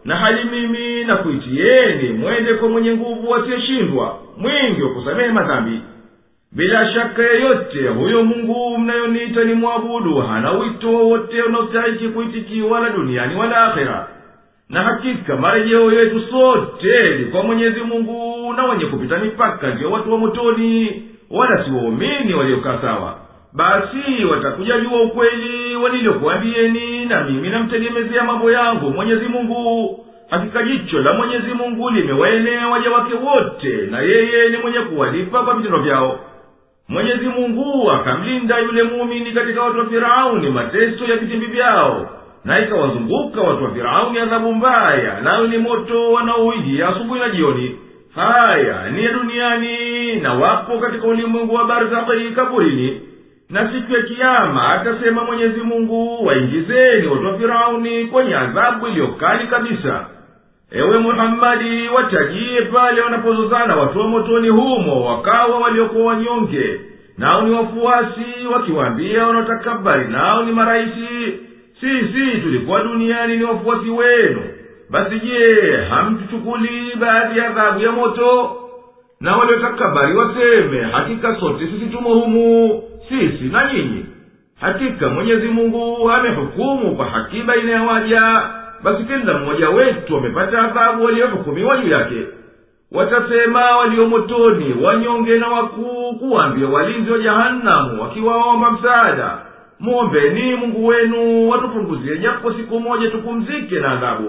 na hali mimi na kuitieni mwende kwa mwenye nguvu asiyeshindwa, mwingi wa kusamehe madhambi. Bila shaka yoyote huyo Mungu mnayoniita ni mwabudu hana wito wowote unaostahiki kuitikiwa wala duniani wala akhera. Na hakika marejeo yetu sote ni kwa Mwenyezi Mungu, na wenye kupita mipaka ndio watu wa motoni, wala si waumini waliokaa sawa. Basi watakuja jua ukweli waliokuambieni, na mimi namtegemezea mambo yangu Mwenyezi Mungu. Hakika jicho la Mwenyezi Mungu limewaenea waja wake wote, na yeye ni mwenye kuwalipa kwa vitendo vyao. Mwenyezi Mungu akamlinda yule muumini katika watu wa Firauni mateso ya vitimbi vyao, na ikawazunguka watu wa Firauni adhabu mbaya, nayo ni moto wanaoujia asubuhi na jioni. Haya ni ya duniani, na wapo katika ulimwengu wa barzakhi kaburini. Na siku ya kiyama atasema Mwenyezi Mungu, waingizeni watu wa Firauni kwenye adhabu iliyokali kabisa. Ewe Muhammadi, watajie pale wanapozozana watu wa motoni humo, wakawa waliokuwa wanyonge, nao ni wafuasi, wakiwaambia wanaotakabari nao ni maraisi, sisi tulikuwa duniani ni wafuasi wenu. Basi je, hamtuchukuli baadhi ya adhabu ya moto? Na waliotakabari waseme, hakika sote sisi tumo humu, sisi na nyinyi. Hakika Mwenyezi Mungu amehukumu kwa haki baina ya waja, basi kila mmoja wetu amepata adhabu waliohukumiwa juu yake. Watasema walio motoni, wanyonge na wakuu, kuambia walinzi wa Jahanamu wakiwaomba msaada, muombeni Mungu wenu watupunguzie japo siku moja tupumzike na adhabu.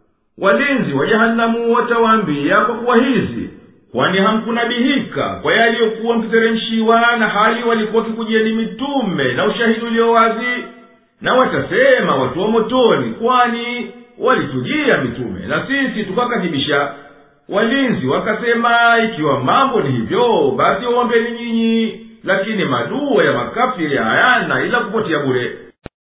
Walinzi wa Jahanamu watawaambia kwa kuwa hizi, kwani hamkunabihika kwa yaliyokuwa mkiteremshiwa, na hali walikuwa kikujieni mitume na ushahidi ulio wazi? Na watasema watu wa motoni, kwani walitujia mitume na sisi tukakadhibisha. Walinzi wakasema, ikiwa mambo ni hivyo, basi waombeni nyinyi, lakini madua ya makafiri hayana ila kupotea bure.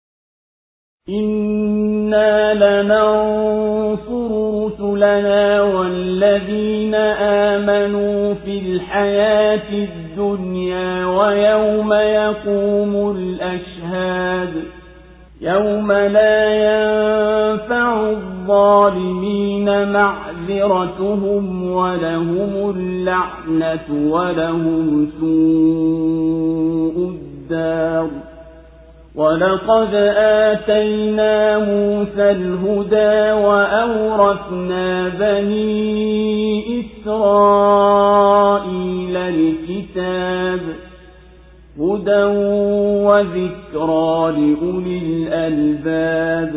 إنا لننصر رسلنا والذين آمنوا في الحياة الدنيا ويوم يقوم الأشهاد يوم لا ينفع الظالمين معذرتهم ولهم اللعنة ولهم سوء الدار. ولقد آتينا موسى الهدى وأورثنا بني إسرائيل الكتاب هدى وذكرى لأولي الألباب.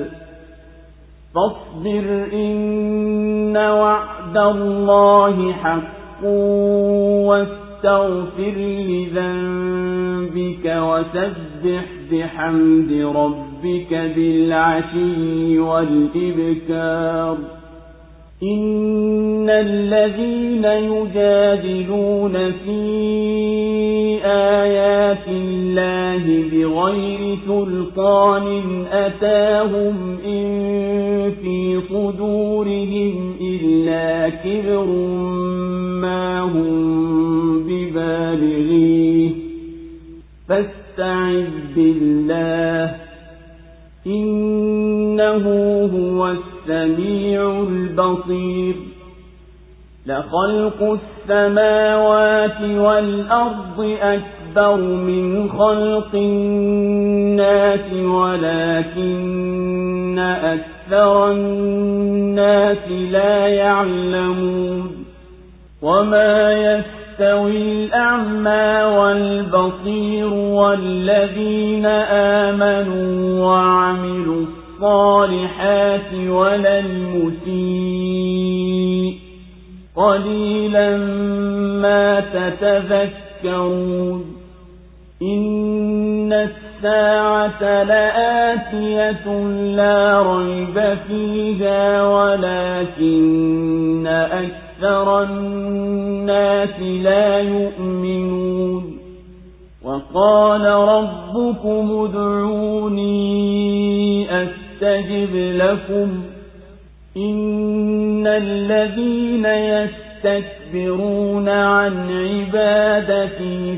فاصبر إن وعد الله حق واستغفر لذنبك وسبح بحمد ربك بالعشي والإبكار. إن الذين يجادلون في آيات الله بغير سلطان أتاهم إن في صدورهم إلا كبر ما هم ببالغيه فاستعذ بالله إنه هو السميع البصير. لخلق السماوات والأرض أكبر من خلق الناس ولكن أكثر الناس لا يعلمون. وما يستوي الأعمى والبصير والذين آمنوا وعملوا الصالحات ولا المسيء قليلا ما تتذكرون. إن الساعة لآتية لا ريب فيها ولكن أكثر الناس لا يؤمنون. وقال ربكم ادعوني أستجب لكم إن الذين يستكبرون عن عبادتي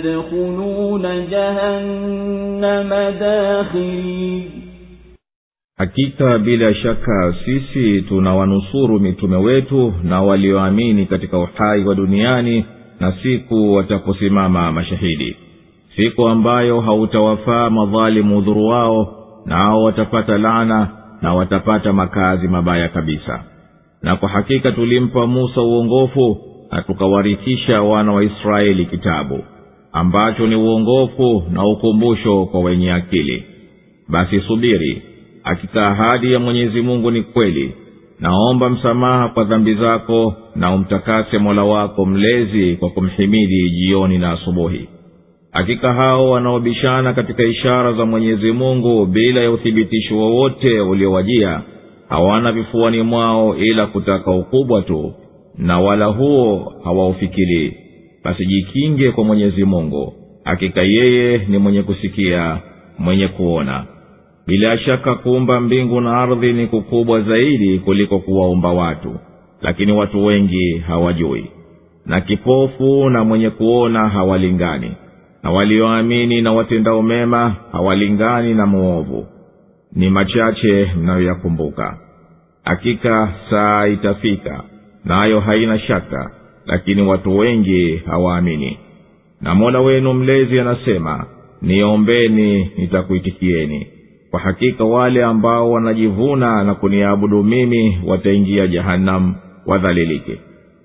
سيدخلون جهنم داخرين. hakika bila shaka sisi tunawanusuru mitume wetu na walioamini katika uhai wa duniani na siku wataposimama mashahidi, siku ambayo hautawafaa madhalimu udhuru wao, nao watapata laana na watapata makazi mabaya kabisa. Na kwa hakika tulimpa Musa uongofu na tukawarithisha wana wa Israeli kitabu ambacho ni uongofu na ukumbusho kwa wenye akili. Basi subiri, hakika ahadi ya Mwenyezi Mungu ni kweli. Naomba msamaha kwa dhambi zako na umtakase Mola wako mlezi kwa kumhimidi jioni na asubuhi. Hakika hao wanaobishana katika ishara za Mwenyezi Mungu bila ya uthibitisho wowote uliowajia, hawana vifuani mwao ila kutaka ukubwa tu, na wala huo hawaufikiri. Basi jikinge kwa Mwenyezi Mungu, hakika yeye ni mwenye kusikia, mwenye kuona. Bila shaka kuumba mbingu na ardhi ni kukubwa zaidi kuliko kuwaumba watu, lakini watu wengi hawajui. Na kipofu na mwenye kuona hawalingani, na walioamini na watendao mema hawalingani na muovu. Ni machache mnayoyakumbuka. Hakika saa itafika, nayo haina shaka, lakini watu wengi hawaamini. Na Mola wenu mlezi anasema, niombeni nitakuitikieni. Kwa hakika wale ambao wanajivuna na kuniabudu mimi wataingia jahannam wadhalilike.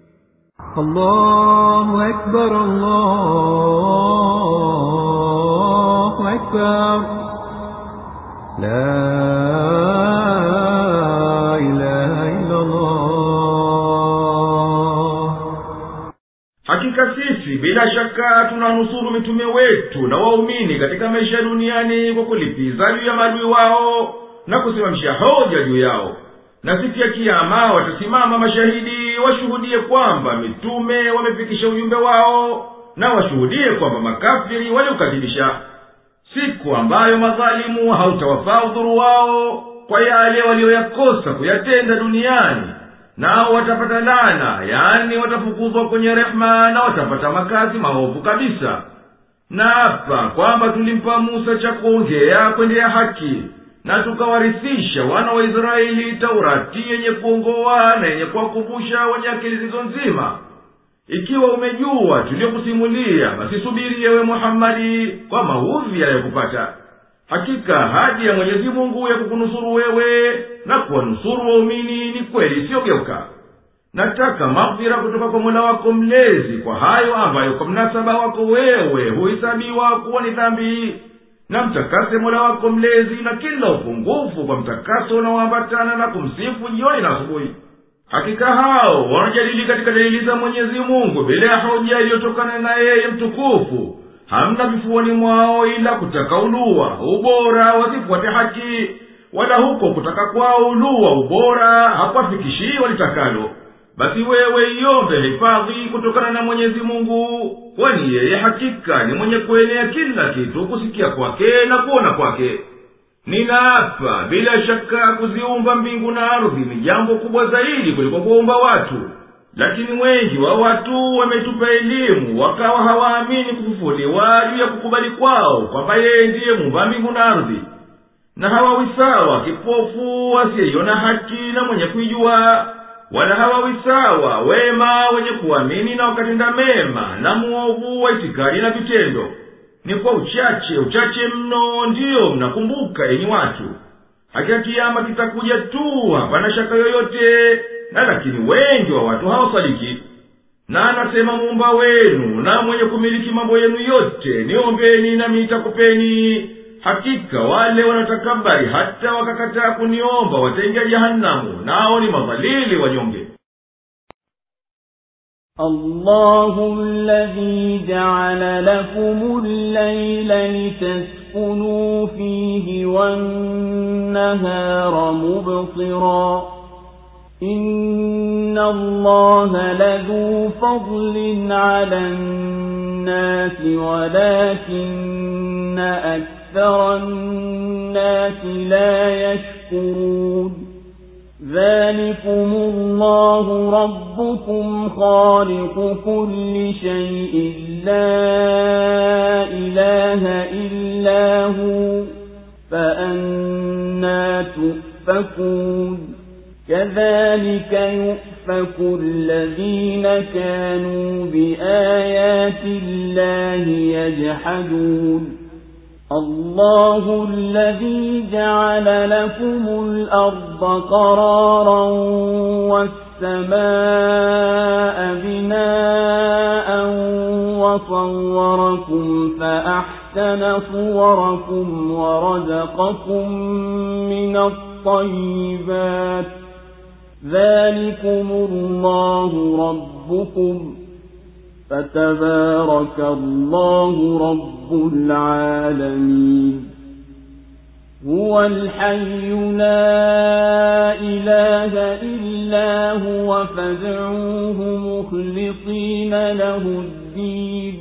Allahu akbar, Allahu akbar, la ilaha illa Allah. Hakika sisi bila shaka tunanusuru mitume wetu na waumini katika maisha duniani kwa kulipiza juu ya maadui wao na kusimamisha hoja juu yao. Na siku ya kiyama watasimama mashahidi washuhudie kwamba mitume wamefikisha ujumbe wao, na washuhudie kwamba makafiri waliukadhibisha, siku ambayo madhalimu hautawafaa udhuru wao kwa yale walioyakosa kuyatenda duniani. Nao watapata laana, yani watafukuzwa kwenye rehema na watapata makazi maovu kabisa. Na hapa kwamba tulimpa Musa cha kuongea kwendea haki, na tukawarithisha wana wa Israeli Taurati yenye kuongoa na yenye kuwakumbusha wenye akili zilizo nzima. Ikiwa umejua tuliokusimulia, basi subiri ewe Muhammadi kwa maudhi yanayokupata. Hakika ahadi ya Mwenyezi Mungu ya kukunusuru wewe na kuwanusuru waumini ni kweli isiyogeuka. Nataka maghfira kutoka kwa Mola wako mlezi kwa hayo ambayo kwa mnasaba wako wewe huhesabiwa kuwa ni dhambi, na mtakase Mola wako mlezi na kila upungufu kwa mtakaso unaoambatana na kumsifu jioni na asubuhi. Hakika hao wanajadili katika dalili za Mwenyezi Mungu bila ya hoja iliyotokana na yeye mtukufu. Hamna vifuani mwao ila kutaka ulua ubora wasifuate haki, wala huko kutaka kwao ulua ubora hapafikishii walitakalo. Basi wewe iombe hifadhi kutokana na Mwenyezi Mungu, kwani yeye hakika ni mwenye kuenea kila kitu, kusikia kwake na kuona kwake. Ninaapa bila shaka kuziumba mbingu na ardhi ni jambo kubwa zaidi kuliko kuumba watu, lakini wengi wa watu wametupa elimu wakawa hawaamini kufufuliwa juu ya kukubali kwao kwamba yeye ndiye muumba mbingu na ardhi. Na hawawi sawa kipofu asiyeiona haki na mwenye kuijua, wala hawawi sawa wema wenye kuamini na wakatenda mema na muovu wa itikadi na vitendo. Ni kwa uchache uchache mno ndiyo mnakumbuka enyi watu. Hakika kiyama kitakuja tu, hapana shaka yoyote, na lakini wengi wa watu hawasadiki. Na anasema muumba wenu na mwenye kumiliki mambo yenu yote, niombeni nami nitakupeni. Hakika wale wanatakabari hata wakakataa kuniomba wataingia jahanamu, nao ni madhalili wanyonge. الله الذي جعل لكم الليل لتسكنوا فيه والنهار مبصرا إن الله لذو فضل على الناس ولكن أكثر الناس لا يشكرون ذلكم الله ربكم خالق كل شيء لا إله إلا هو فأنى تؤمنون يؤفكون كذلك يؤفك الذين كانوا بآيات الله يجحدون الله الذي جعل لكم الأرض قرارا والسماء بناء وصوركم فأحسن صوركم ورزقكم من الطيبات ذلكم الله ربكم فتبارك الله رب العالمين هو الحي لا إله إلا هو فادعوه مخلصين له الدين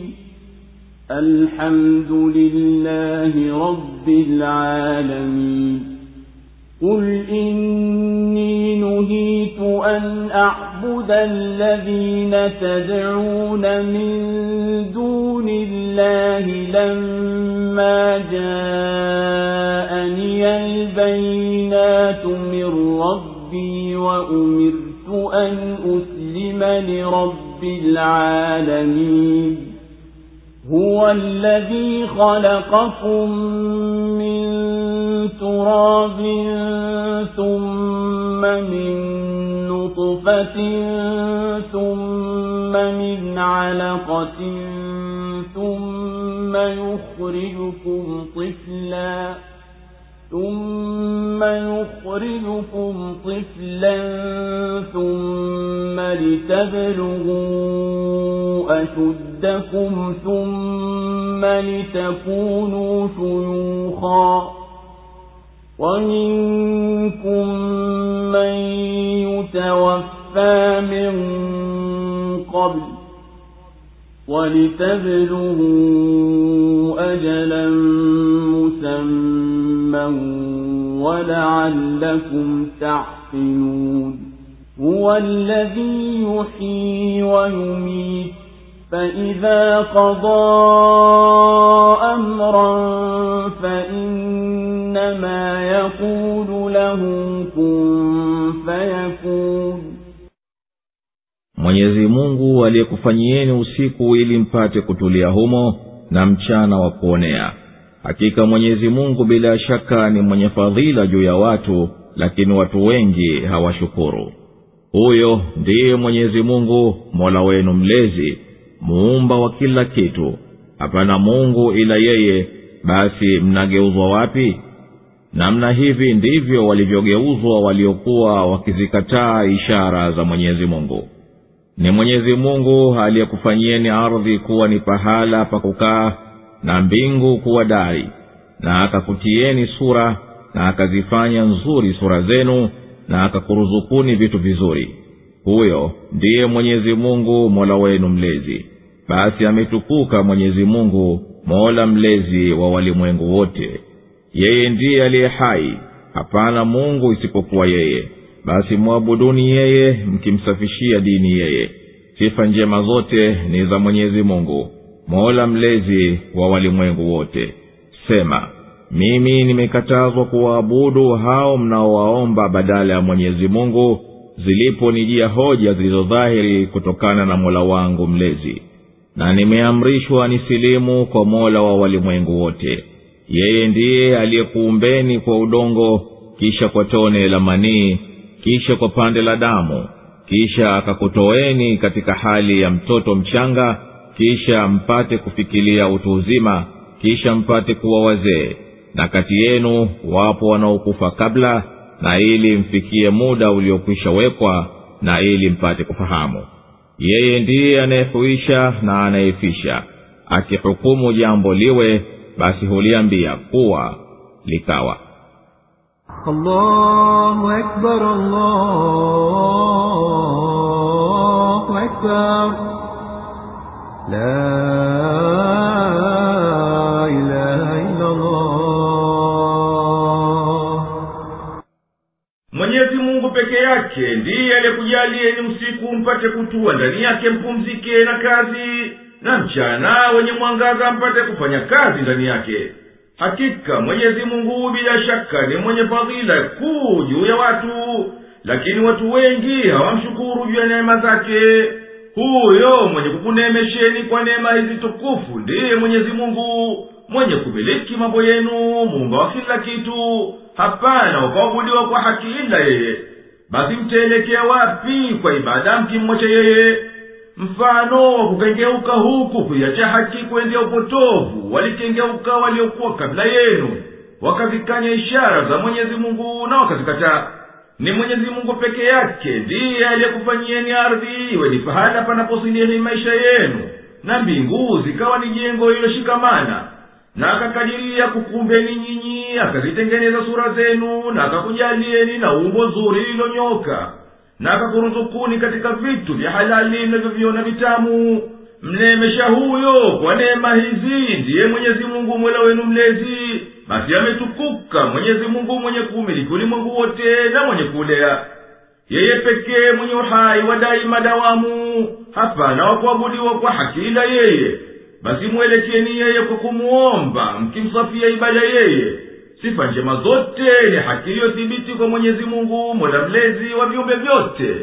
الحمد لله رب العالمين قل إني نهيت أن أعبد الذين تدعون من دون الله لما جاءني البينات من ربي وأمرت أن أسلم لرب العالمين هو الذي خلقكم من تراب ثم من نطفة ثم من علقة ثم يخرجكم طفلا ثم يخرجكم طفلا ثم لتبلغوا أشدكم ثم لتكونوا شيوخا ومنكم من يتوفى من قبل ولتبلغوا أجلا مسمى ولعلكم تعقلون هو الذي يحيي ويميت فإذا قضى أمرا فإنما يقول له كن فيكون. Mwenyezi Mungu aliyekufanyieni usiku ili mpate kutulia humo na mchana wa kuonea. Hakika Mwenyezi Mungu bila shaka ni mwenye fadhila juu ya watu, lakini watu wengi hawashukuru. Huyo ndiye Mwenyezi Mungu, Mola wenu mlezi, muumba wa kila kitu. Hapana Mungu ila yeye, basi mnageuzwa wapi? Namna hivi ndivyo walivyogeuzwa waliokuwa wakizikataa ishara za Mwenyezi Mungu. Ni Mwenyezi Mungu aliyekufanyieni ardhi kuwa ni pahala pa kukaa na mbingu kuwa dari, na akakutieni sura na akazifanya nzuri sura zenu na akakuruzukuni vitu vizuri. Huyo ndiye Mwenyezi Mungu, Mola wenu mlezi. Basi ametukuka Mwenyezi Mungu, Mola mlezi wa walimwengu wote. Yeye ndiye aliye hai, hapana Mungu isipokuwa yeye. Basi muabuduni yeye mkimsafishia dini yeye. Sifa njema zote ni za Mwenyezi Mungu, Mola mlezi wa walimwengu wote. Sema, mimi nimekatazwa kuwaabudu hao mnaowaomba badala ya Mwenyezi Mungu, ziliponijia hoja zilizodhahiri kutokana na Mola wangu mlezi. Na nimeamrishwa nisilimu kwa Mola wa walimwengu wote. Yeye ndiye aliyekuumbeni kwa udongo, kisha kwa tone la manii, kisha kwa pande la damu, kisha akakutoeni katika hali ya mtoto mchanga, kisha mpate kufikiria utu uzima, kisha mpate kuwa wazee. Na kati yenu wapo wanaokufa kabla, na ili mfikie muda uliokwisha wekwa, na ili mpate kufahamu. Yeye ndiye anayehuisha na anayefisha. Akihukumu jambo liwe, basi huliambia kuwa, likawa. Allahu Akbar, Allahu Akbar, la ilaha illa Allah. Mwenyezi Mungu peke yake ndiye aliyekujalieni usiku mpate kutua ndani yake mpumzike na kazi, na mchana wenye mwangaza mpate kufanya kazi ndani yake. hakika Mwenyezi Mungu bila shaka ni mwenye fadhila kuu juu ya watu, lakini watu wengi hawamshukuru juu ya neema zake. Huyo mwenye kukuneemesheni kwa neema hizi tukufu ndiye Mwenyezi Mungu, mwenye kumiliki mambo yenu, Muumba wa kila kitu. Hapana ukaabudiwa kwa haki ila yeye. Basi mtaelekea wapi kwa ibada mkimwacha yeye? Mfano wa kukengeuka huku kuiacha haki kuendea upotovu walikengeuka waliokuwa kabla yenu, wakavikanya ishara za Mwenyezi Mungu na wakazikataa. Ni Mwenyezi Mungu peke yake ndiye aliyekufanyieni ardhi iwe ni pahala panaposilieni maisha yenu, na mbingu zikawa ni jengo lililoshikamana, na akakadiria kukumbeni nyinyi, akazitengeneza sura zenu, na akakujalieni na umbo zuri lililonyoka, na akakuruzukuni katika vitu vya halali mnavyoviona vitamu. Mneemesha huyo kwa neema hizi ndiye Mwenyezi Mungu Mola wenu mlezi. Basi ametukuka Mwenyezi Mungu mwenye kumiliki ulimwengu wote na mwenye kulea. Yeye pekee mwenye uhai wa daima dawamu, hapana wa kuabudiwa kwa haki ila yeye. Basi mwelekeeni yeye kwa kumuomba mkimsafia ibada yeye. Sifa njema zote ni haki iliyothibiti kwa Mwenyezi Mungu Mola mlezi wa viumbe vyote.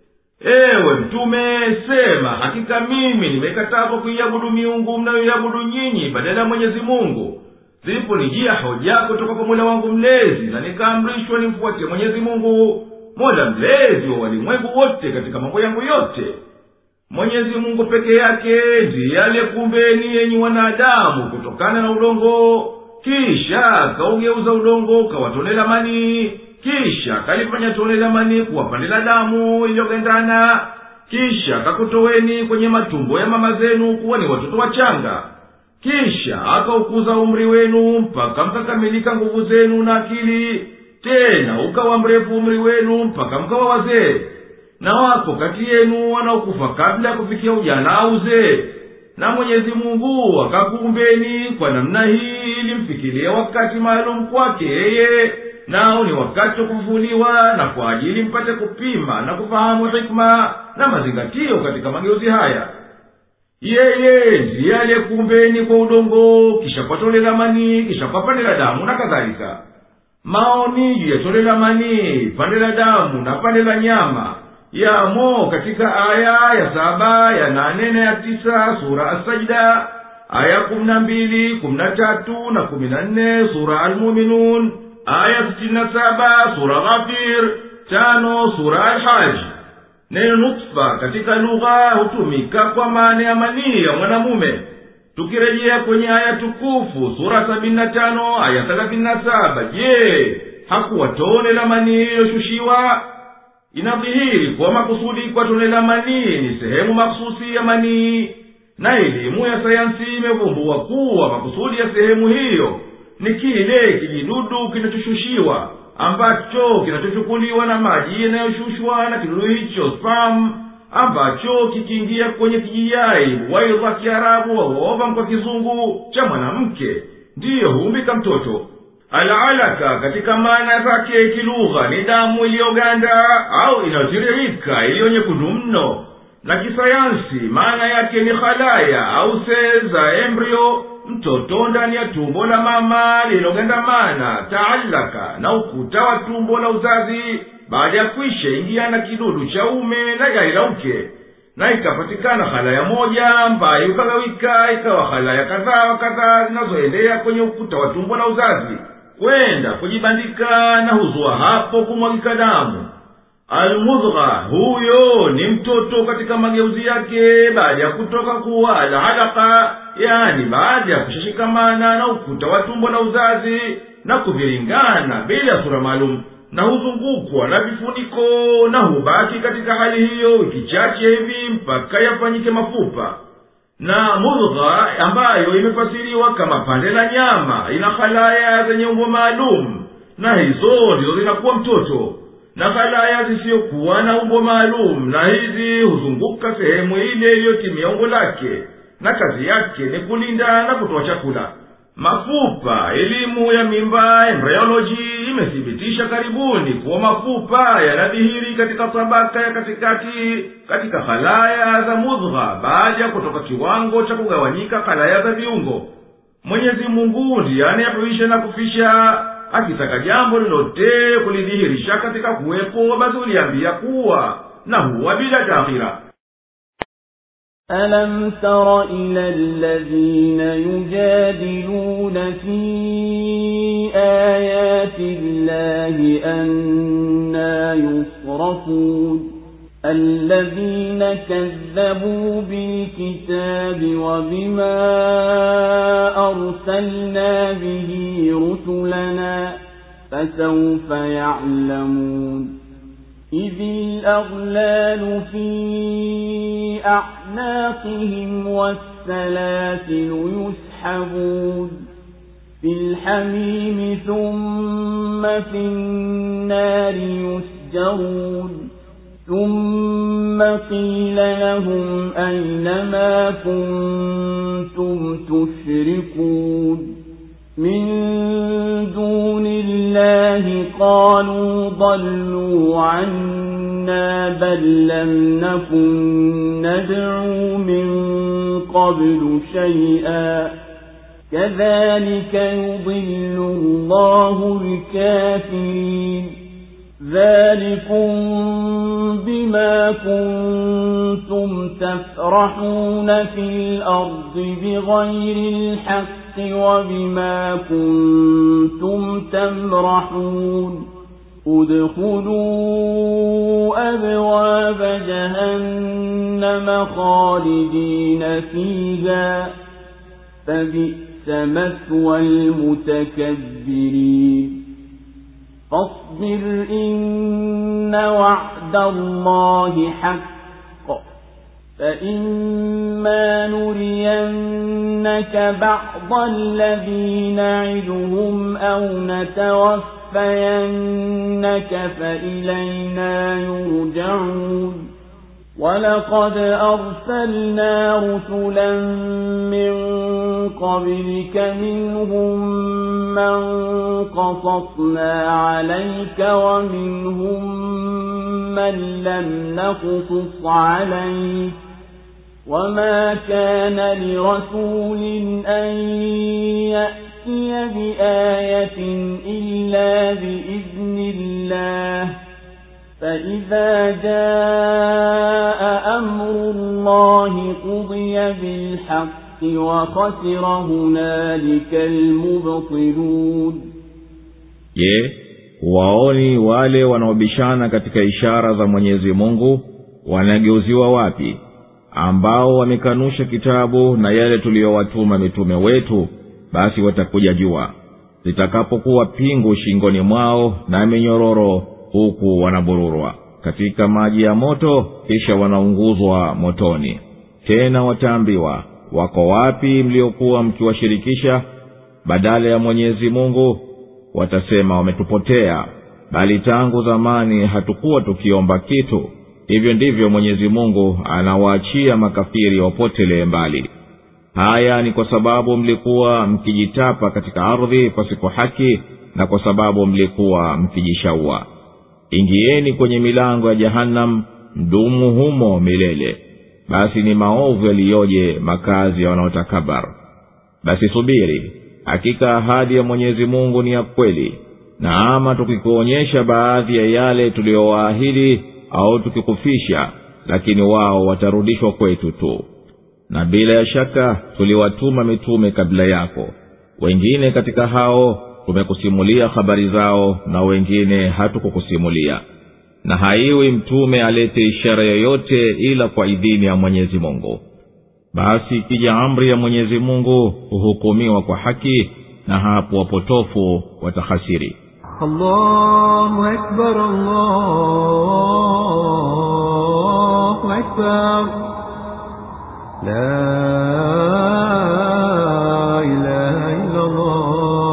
Ewe mtume, sema hakika mimi nimekatazwa kuiabudu miungu mnayoiabudu nyinyi badala ya Mwenyezi Mungu. Zipo nijia hoja kutoka kwa Mola wangu mlezi, na nikaamrishwa nimfuate Mwenyezi Mungu Mola mlezi wa walimwengu wote katika mambo yangu yote. Mwenyezi Mungu peke yake ndiye aliyekuumbeni enyi wanadamu kutokana na udongo, kisha kaugeuza udongo kawa tone la manii, kisha kalifanya tone la manii kuwa pande la damu iliyogandana, kisha kakutoweni kwenye matumbo ya mama zenu kuwa ni watoto wachanga, kisha akaukuza umri wenu mpaka mkakamilika nguvu zenu na akili, tena ukawa mrefu umri wenu mpaka mkawa wazee. Na wako kati yenu wanaokufa kabla ya kufikia ujana au uzee. Na Mwenyezi Mungu akakuumbeni kwa namna hii ili mfikirie wakati maalum kwake yeye, nao ni wakati wa kufufuliwa, na kwa ajili mpate kupima na kufahamu hikma na mazingatio katika mageuzi haya. Yeye ndiye aliyekuumbeni kwa udongo, kisha kwa tone la manii, kisha kwa pande la damu na kadhalika. Maoni juu ya tone la manii, pande la damu na pande la nyama yamo katika aya ya saba, ya nane na ya tisa sura As-Sajda, aya kumi na mbili, kumi na tatu na kumi na nne sura Al-Mu'minun, aya sitini na saba sura Ghafir, tano sura Al-Hajj. Neno nutfa katika lugha hutumika kwa maana ya manii ya mwanamume. Tukirejea kwenye aya tukufu sura sabini na tano aya thelathini na saba, je, hakuwa tone la manii iliyoshushiwa? Inadhihiri kwa makusudi kwa tone la manii ni sehemu maksusi ya manii, na elimu ya sayansi imevumbua kuwa makusudi ya sehemu hiyo ni kile kijidudu kinachoshushiwa, ambacho kinachochukuliwa na maji yanayoshushwa na kidudu hicho sperm, ambacho kikiingia kwenye kijiyai waidha Kiarabu au ovum kwa kizungu cha mwanamke, ndiyo huumbika mtoto. Al-alaka katika maana zake kilugha ni damu iliyoganda au inayotiririka iliyo nyekundu mno, na kisayansi maana yake ni khalaya au seli za embryo, mtoto ndani ya tumbo la mama lililogandamana taallaka na ukuta wa tumbo la uzazi, baada ya kwisha ingia na kidudu cha ume na yai la uke, na ikapatikana khalaya moja ambayo ikagawika ikawa khalaya kadhaa wa kadhaa zinazoendea kwenye ukuta wa tumbo la uzazi kwenda kujibandika, na huzua hapo kumwagika damu. Al-mudgha huyo ni mtoto katika mageuzi yake baada ya kutoka kuwa al-alaqa, yani baada ya kushashikamana na ukuta wa tumbo la uzazi na kuviringana bila sura maalum, na huzungukwa na vifuniko, na hubaki katika hali hiyo wiki chache hivi mpaka yafanyike mafupa. Na mudgha ambayo imefasiriwa kama pande la nyama ina khalaya zenye umbo maalum, na hizo ndizo zinakuwa mtoto. Na khalaya zisiyokuwa na umbo maalum, na hizi huzunguka sehemu ile iliyotimia umbo lake, na kazi yake ni kulinda na kutoa chakula. Mafupa, elimu ya mimba embryology imethibitisha karibuni kuwa mafupa yanadhihiri katika tabaka ya katikati katika khalaya za mudgha baada ya kutoka kiwango cha kugawanyika khalaya za viungo. mwenyezi mungu ndiye anayehuisha na kufisha. Akitaka jambo lolote kulidhihirisha katika kuwepo, basi uliambia kuwa, na huwa bila taakhira. ألم تر إلى الذين يجادلون في آيات الله أنى يصرفون الذين كذبوا بالكتاب وبما أرسلنا به رسلنا فسوف يعلمون إذ الأغلال في أعناقهم والسلاسل يسحبون في الحميم ثم في النار يسجرون ثم قيل لهم أين ما كنتم تشركون من دون الله قالوا ضلوا عنا بل لم نكن ندعو من قبل شيئا كذلك يضل الله الكافرين ذلكم بما كنتم تفرحون في الأرض بغير الحق وبما كنتم تمرحون ادخلوا أبواب جهنم خالدين فيها فبئس مثوى المتكبرين فاصبر إن وعد الله حق فإما نرينك بعض الذي نعدهم أو نتوفينك فإلينا يرجعون ولقد أرسلنا رسلا من قبلك منهم من قصصنا عليك ومنهم من لم نقصص عليك وما كان لرسول أن يأتي بآية إلا بإذن الله فإذا جاء أمر الله قضي بالحق وخسر هنالك المبطلون. Je, waoni wale wanaobishana katika ishara za Mwenyezi Mungu wanageuziwa wapi, ambao wamekanusha kitabu na yale tuliyowatuma mitume wetu? Basi watakuja jua zitakapokuwa pingu shingoni mwao na minyororo, huku wanabururwa katika maji ya moto, kisha wanaunguzwa motoni. Tena wataambiwa, wako wapi mliokuwa mkiwashirikisha badala ya Mwenyezi Mungu? Watasema, wametupotea, bali tangu zamani hatukuwa tukiomba kitu. Hivyo ndivyo Mwenyezi Mungu anawaachia makafiri wapotelee mbali. Haya ni kwa sababu mlikuwa mkijitapa katika ardhi pasipo haki, na kwa sababu mlikuwa mkijishaua. Ingieni kwenye milango ya Jahannam, mdumu humo milele. Basi ni maovu yaliyoje makazi ya wanaotakabar. Basi subiri, hakika ahadi ya Mwenyezi Mungu ni ya kweli. Na ama tukikuonyesha baadhi ya yale tuliyowaahidi au tukikufisha, lakini wao watarudishwa kwetu tu. Na bila ya shaka tuliwatuma mitume kabla yako. Wengine katika hao tumekusimulia habari zao, na wengine hatukukusimulia. Na haiwi mtume alete ishara yoyote ila kwa idhini ya Mwenyezi Mungu. Basi ikija amri ya Mwenyezi Mungu huhukumiwa kwa haki, na hapo wapotofu watahasiri. Allahu Akbar, Allahu Akbar, la ilaha illa Allah.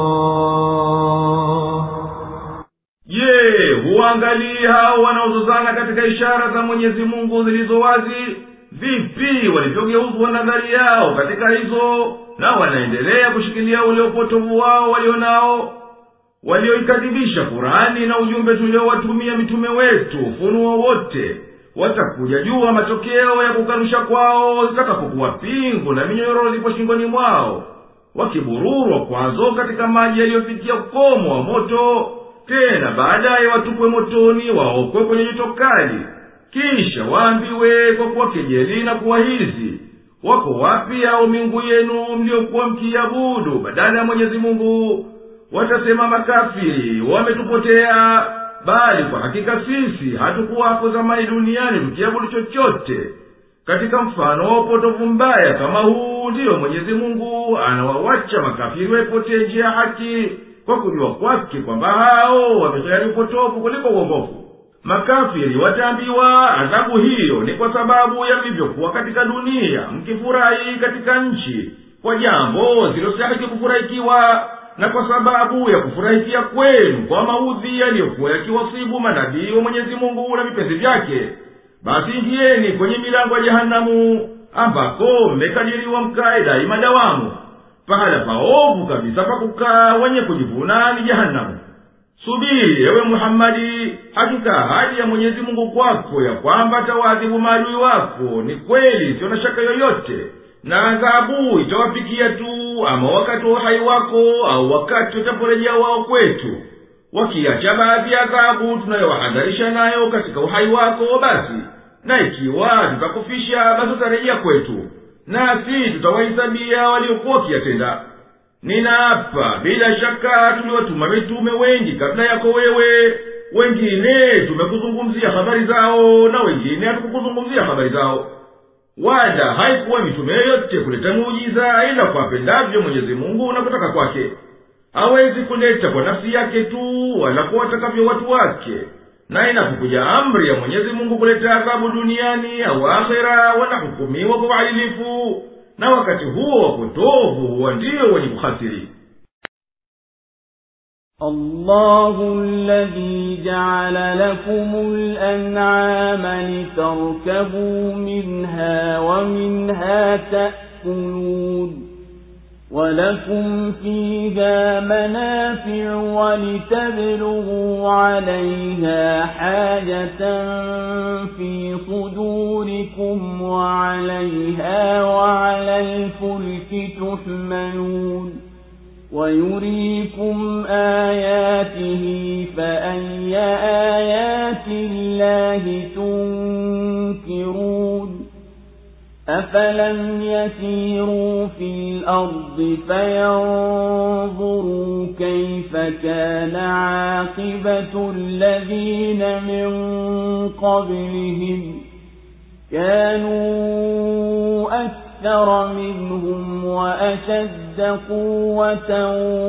Je, huangalia hao wanaozozana katika ishara za Mwenyezi Mungu zilizo wazi, vipi walivyogeuzwa nadhari yao katika hizo, na wanaendelea kushikilia ule upotovu wao walionao, walioikadhibisha Qur'ani na ujumbe tuliowatumia mitume wetu ufunuo wote. Watakuja jua matokeo ya kukanusha kwao zitakapokuwa pingu na minyororo zipo shingoni mwao. wakibururwa kwazo katika maji yaliyofikia ukomo wa moto, tena baadaye watupwe motoni waokwe kwenye joto kali. Kisha waambiwe kwa kuwakejeli na kuwahizi, wako wapi hao miungu yenu mliokuwa mkiabudu badala ya Mwenyezi Mungu? Watasema makafiri, wametupotea, bali kwa hakika sisi hatukuwa hapo zamani duniani tukiabudu chochote. Katika mfano wa upotovu mbaya kama huu ndiyo Mwenyezi Mungu anawawacha makafiri waipotee njia ya haki, kwa kujua kwake kwamba hao wamehari upotovu kuliko uongofu. Makafiri wataambiwa adhabu hiyo ni kwa sababu ya mlivyokuwa katika dunia mkifurahi katika nchi kwa jambo zilizostahili kufurahikiwa, na kwa sababu ya kufurahikia kwenu kwa maudhi yaliyokuwa yakiwasibu manabii wa Mwenyezi Mungu na vipenzi vyake, basi ingieni kwenye milango ya jehanamu, ambako mmekadiriwa mkae daima dawamu. Pahala paovu kabisa pa kukaa wenye kujivuna ni jehanamu. Subiri ewe Muhammadi, hakika ahadi ya Mwenyezi Mungu kwako ya kwamba atawaadhibu maadui wako ni kweli, sio na shaka yoyote, na adhabu itawafikia tu, ama wakati wa uhai wako au wakati utaporejea wao kwetu. Wakiacha baadhi ya adhabu tunayowahadharisha nayo katika uhai wako, basi na ikiwa tutakufisha basi utarejea kwetu, nasi tutawahesabia waliokuwa wakiyatenda. Ninaapa bila shaka tuliwatuma mitume wengi kabla yako wewe, wengine tumekuzungumzia habari zao na wengine hatukukuzungumzia habari zao. Wala haikuwa mitume yote kuleta muujiza ila kwa pendavyo Mwenyezi Mungu na kutaka kwake. Hawezi kuleta kwa nafsi yake tu wala kwa watakavyo watu wake. Na inapokuja amri ya Mwenyezi Mungu kuleta adhabu duniani au akhera, wanahukumiwa kwa uadilifu, na wakati huo wapotovu huwa ndio wenye kukhasiri. الله الذي جعل لكم الأنعام لتركبوا منها ومنها تأكلون ولكم فيها منافع ولتبلغوا عليها حاجة في صدوركم وعليها وعلى الفلك تحملون ويريكم آياته فأي آيات الله تنكرون أفلم يسيروا في الأرض فينظروا كيف كان عاقبة الذين من قبلهم كانوا أكثر منهم وأشد قوة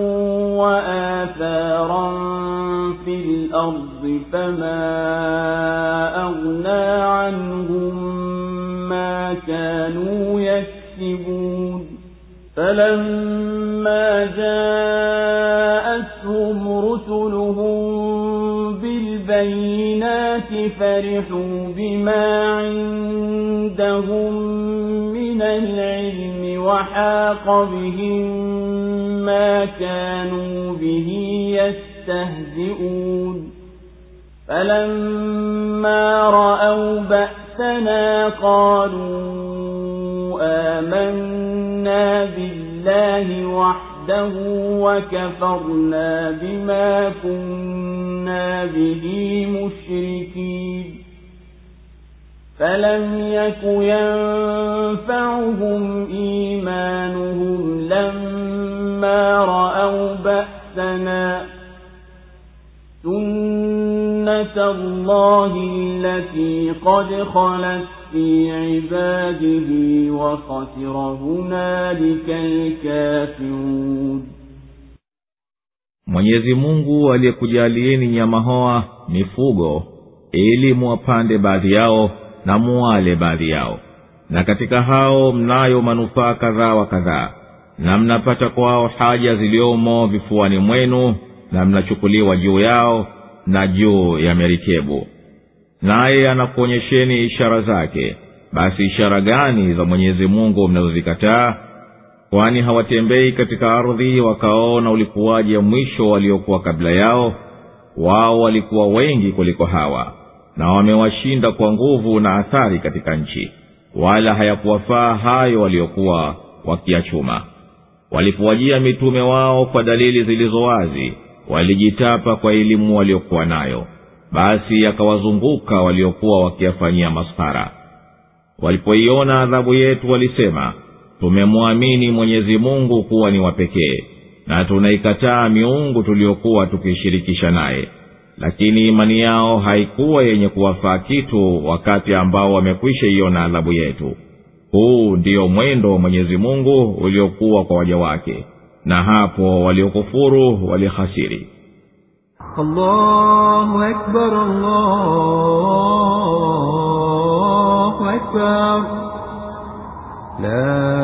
وآثارا في الأرض فما أغنى عنهم ما كانوا يكسبون فلما جاءتهم رسلهم بالبينات فرحوا بما عندهم من العلم وحاق بهم ما كانوا به يستهزئون فلما رأوا بأسنا قالوا آمنا بالله وحده وكفرنا بما كنا به مشركين فلم يك ينفعهم إيمانهم لما رأوا بأسنا سنة الله التي قد خلت في عباده وخسر هنالك الكافرون. Mwenyezi Mungu aliyekujalieni nyama hoa mifugo ili muwapande baadhi yao na muwale baadhi yao, na katika hao mnayo manufaa kadhaa wa kadhaa, na mnapata kwao haja ziliomo vifuani mwenu, na mnachukuliwa juu yao na juu ya merikebu. Naye anakuonyesheni ishara zake, basi ishara gani za Mwenyezi Mungu mnazozikataa? Kwani hawatembei katika ardhi wakaona ulikuwaje mwisho waliokuwa kabla yao? Wao walikuwa wengi kuliko hawa, na wamewashinda kwa nguvu na athari katika nchi, wala hayakuwafaa hayo waliokuwa wakiachuma. walipowajia mitume wao kwa dalili zilizo wazi, walijitapa kwa elimu waliokuwa nayo, basi yakawazunguka waliokuwa wakiyafanyia maskhara. Walipoiona adhabu yetu walisema, tumemwamini Mwenyezi Mungu kuwa ni wa pekee, na tunaikataa miungu tuliokuwa tukishirikisha naye. Lakini imani yao haikuwa yenye kuwafaa kitu wakati ambao wamekwisha iona adhabu yetu. Huu ndio mwendo wa Mwenyezi Mungu uliokuwa kwa waja wake, na hapo waliokufuru walihasiri. Allahu Akbar, Allahu Akbar, la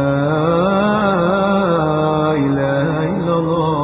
ilaha illa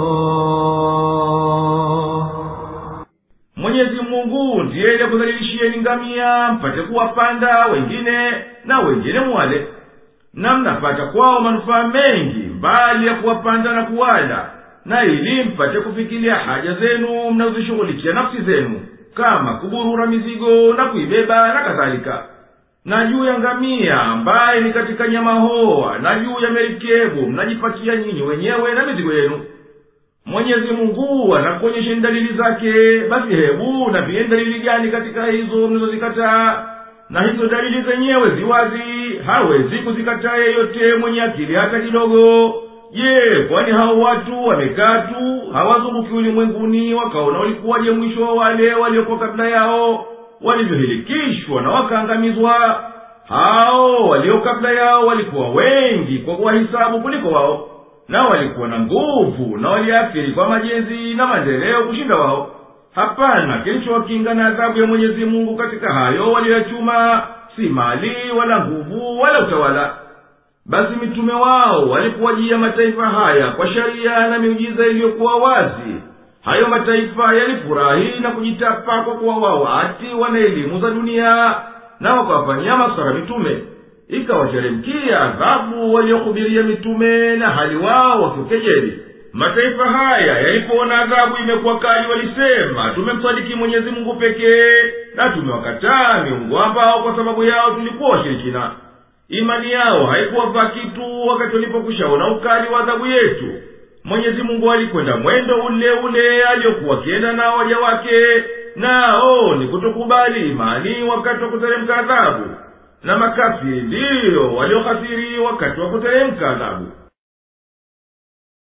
Allah. Mwenyezi Mungu ndiye aliyekudhalilishieni ngamia mpate kuwapanda wengine na wengine mwale, na mnapata kwao manufaa mengi mbali ya kuwapanda na kuwala, na ili mpate kufikiria haja zenu mnazishughulikia nafsi zenu, kama kuburura mizigo na kuibeba na kadhalika. Na juu ya ngamia ambaye ni katika nyama hoa, na juu ya merikebu mnajipatia nyinyi wenyewe na mizigo yenu. Mwenyezi Mungu anakuonyesha dalili zake, basi hebu na pia dalili gani katika hizo mnazozikataa? Na hizo dalili zenyewe ziwazi, hawezi kuzikataa yeyote mwenye akili hata kidogo. Je, kwani hao watu wamekaa tu hawazunguki ulimwenguni wakaona walikuwaje mwisho wa wale waliokuwa kabla yao, walivyohilikishwa na wakaangamizwa? Hao walio kabla yao walikuwa wengi kwa kuwahisabu kuliko wao, na walikuwa na nguvu, na waliathiri kwa majenzi na maendeleo kushinda wao. Hapana kilichowakinga na adhabu ya Mwenyezi Mungu katika hayo walioyachuma, si mali wala nguvu wala utawala. Basi mitume wao walipowajia mataifa haya kwa sharia na miujiza iliyokuwa wazi, hayo mataifa yalifurahi na kujitapa kwa kuwa wao ati wana elimu za dunia, na wakawafanyia maskhara mitume. Ikawateremkia adhabu waliokubiria mitume, na hali wao wakikejeli. Mataifa haya yalipoona adhabu imekuwa kali walisema, tumemsadiki Mwenyezi Mungu pekee, na tumewakataa miungu ambao kwa sababu yao tulikuwa washirikina. Imani yao haikuwafaa kitu wakati walipokushaona ukali wa adhabu yetu. Mwenyezi Mungu alikwenda mwendo ule ule aliokuwa kienda na waja wake, nao ni kutokubali imani wakati wa kuteremka adhabu. Na makafiri ndio waliokhasiri wakati wa kuteremka adhabu.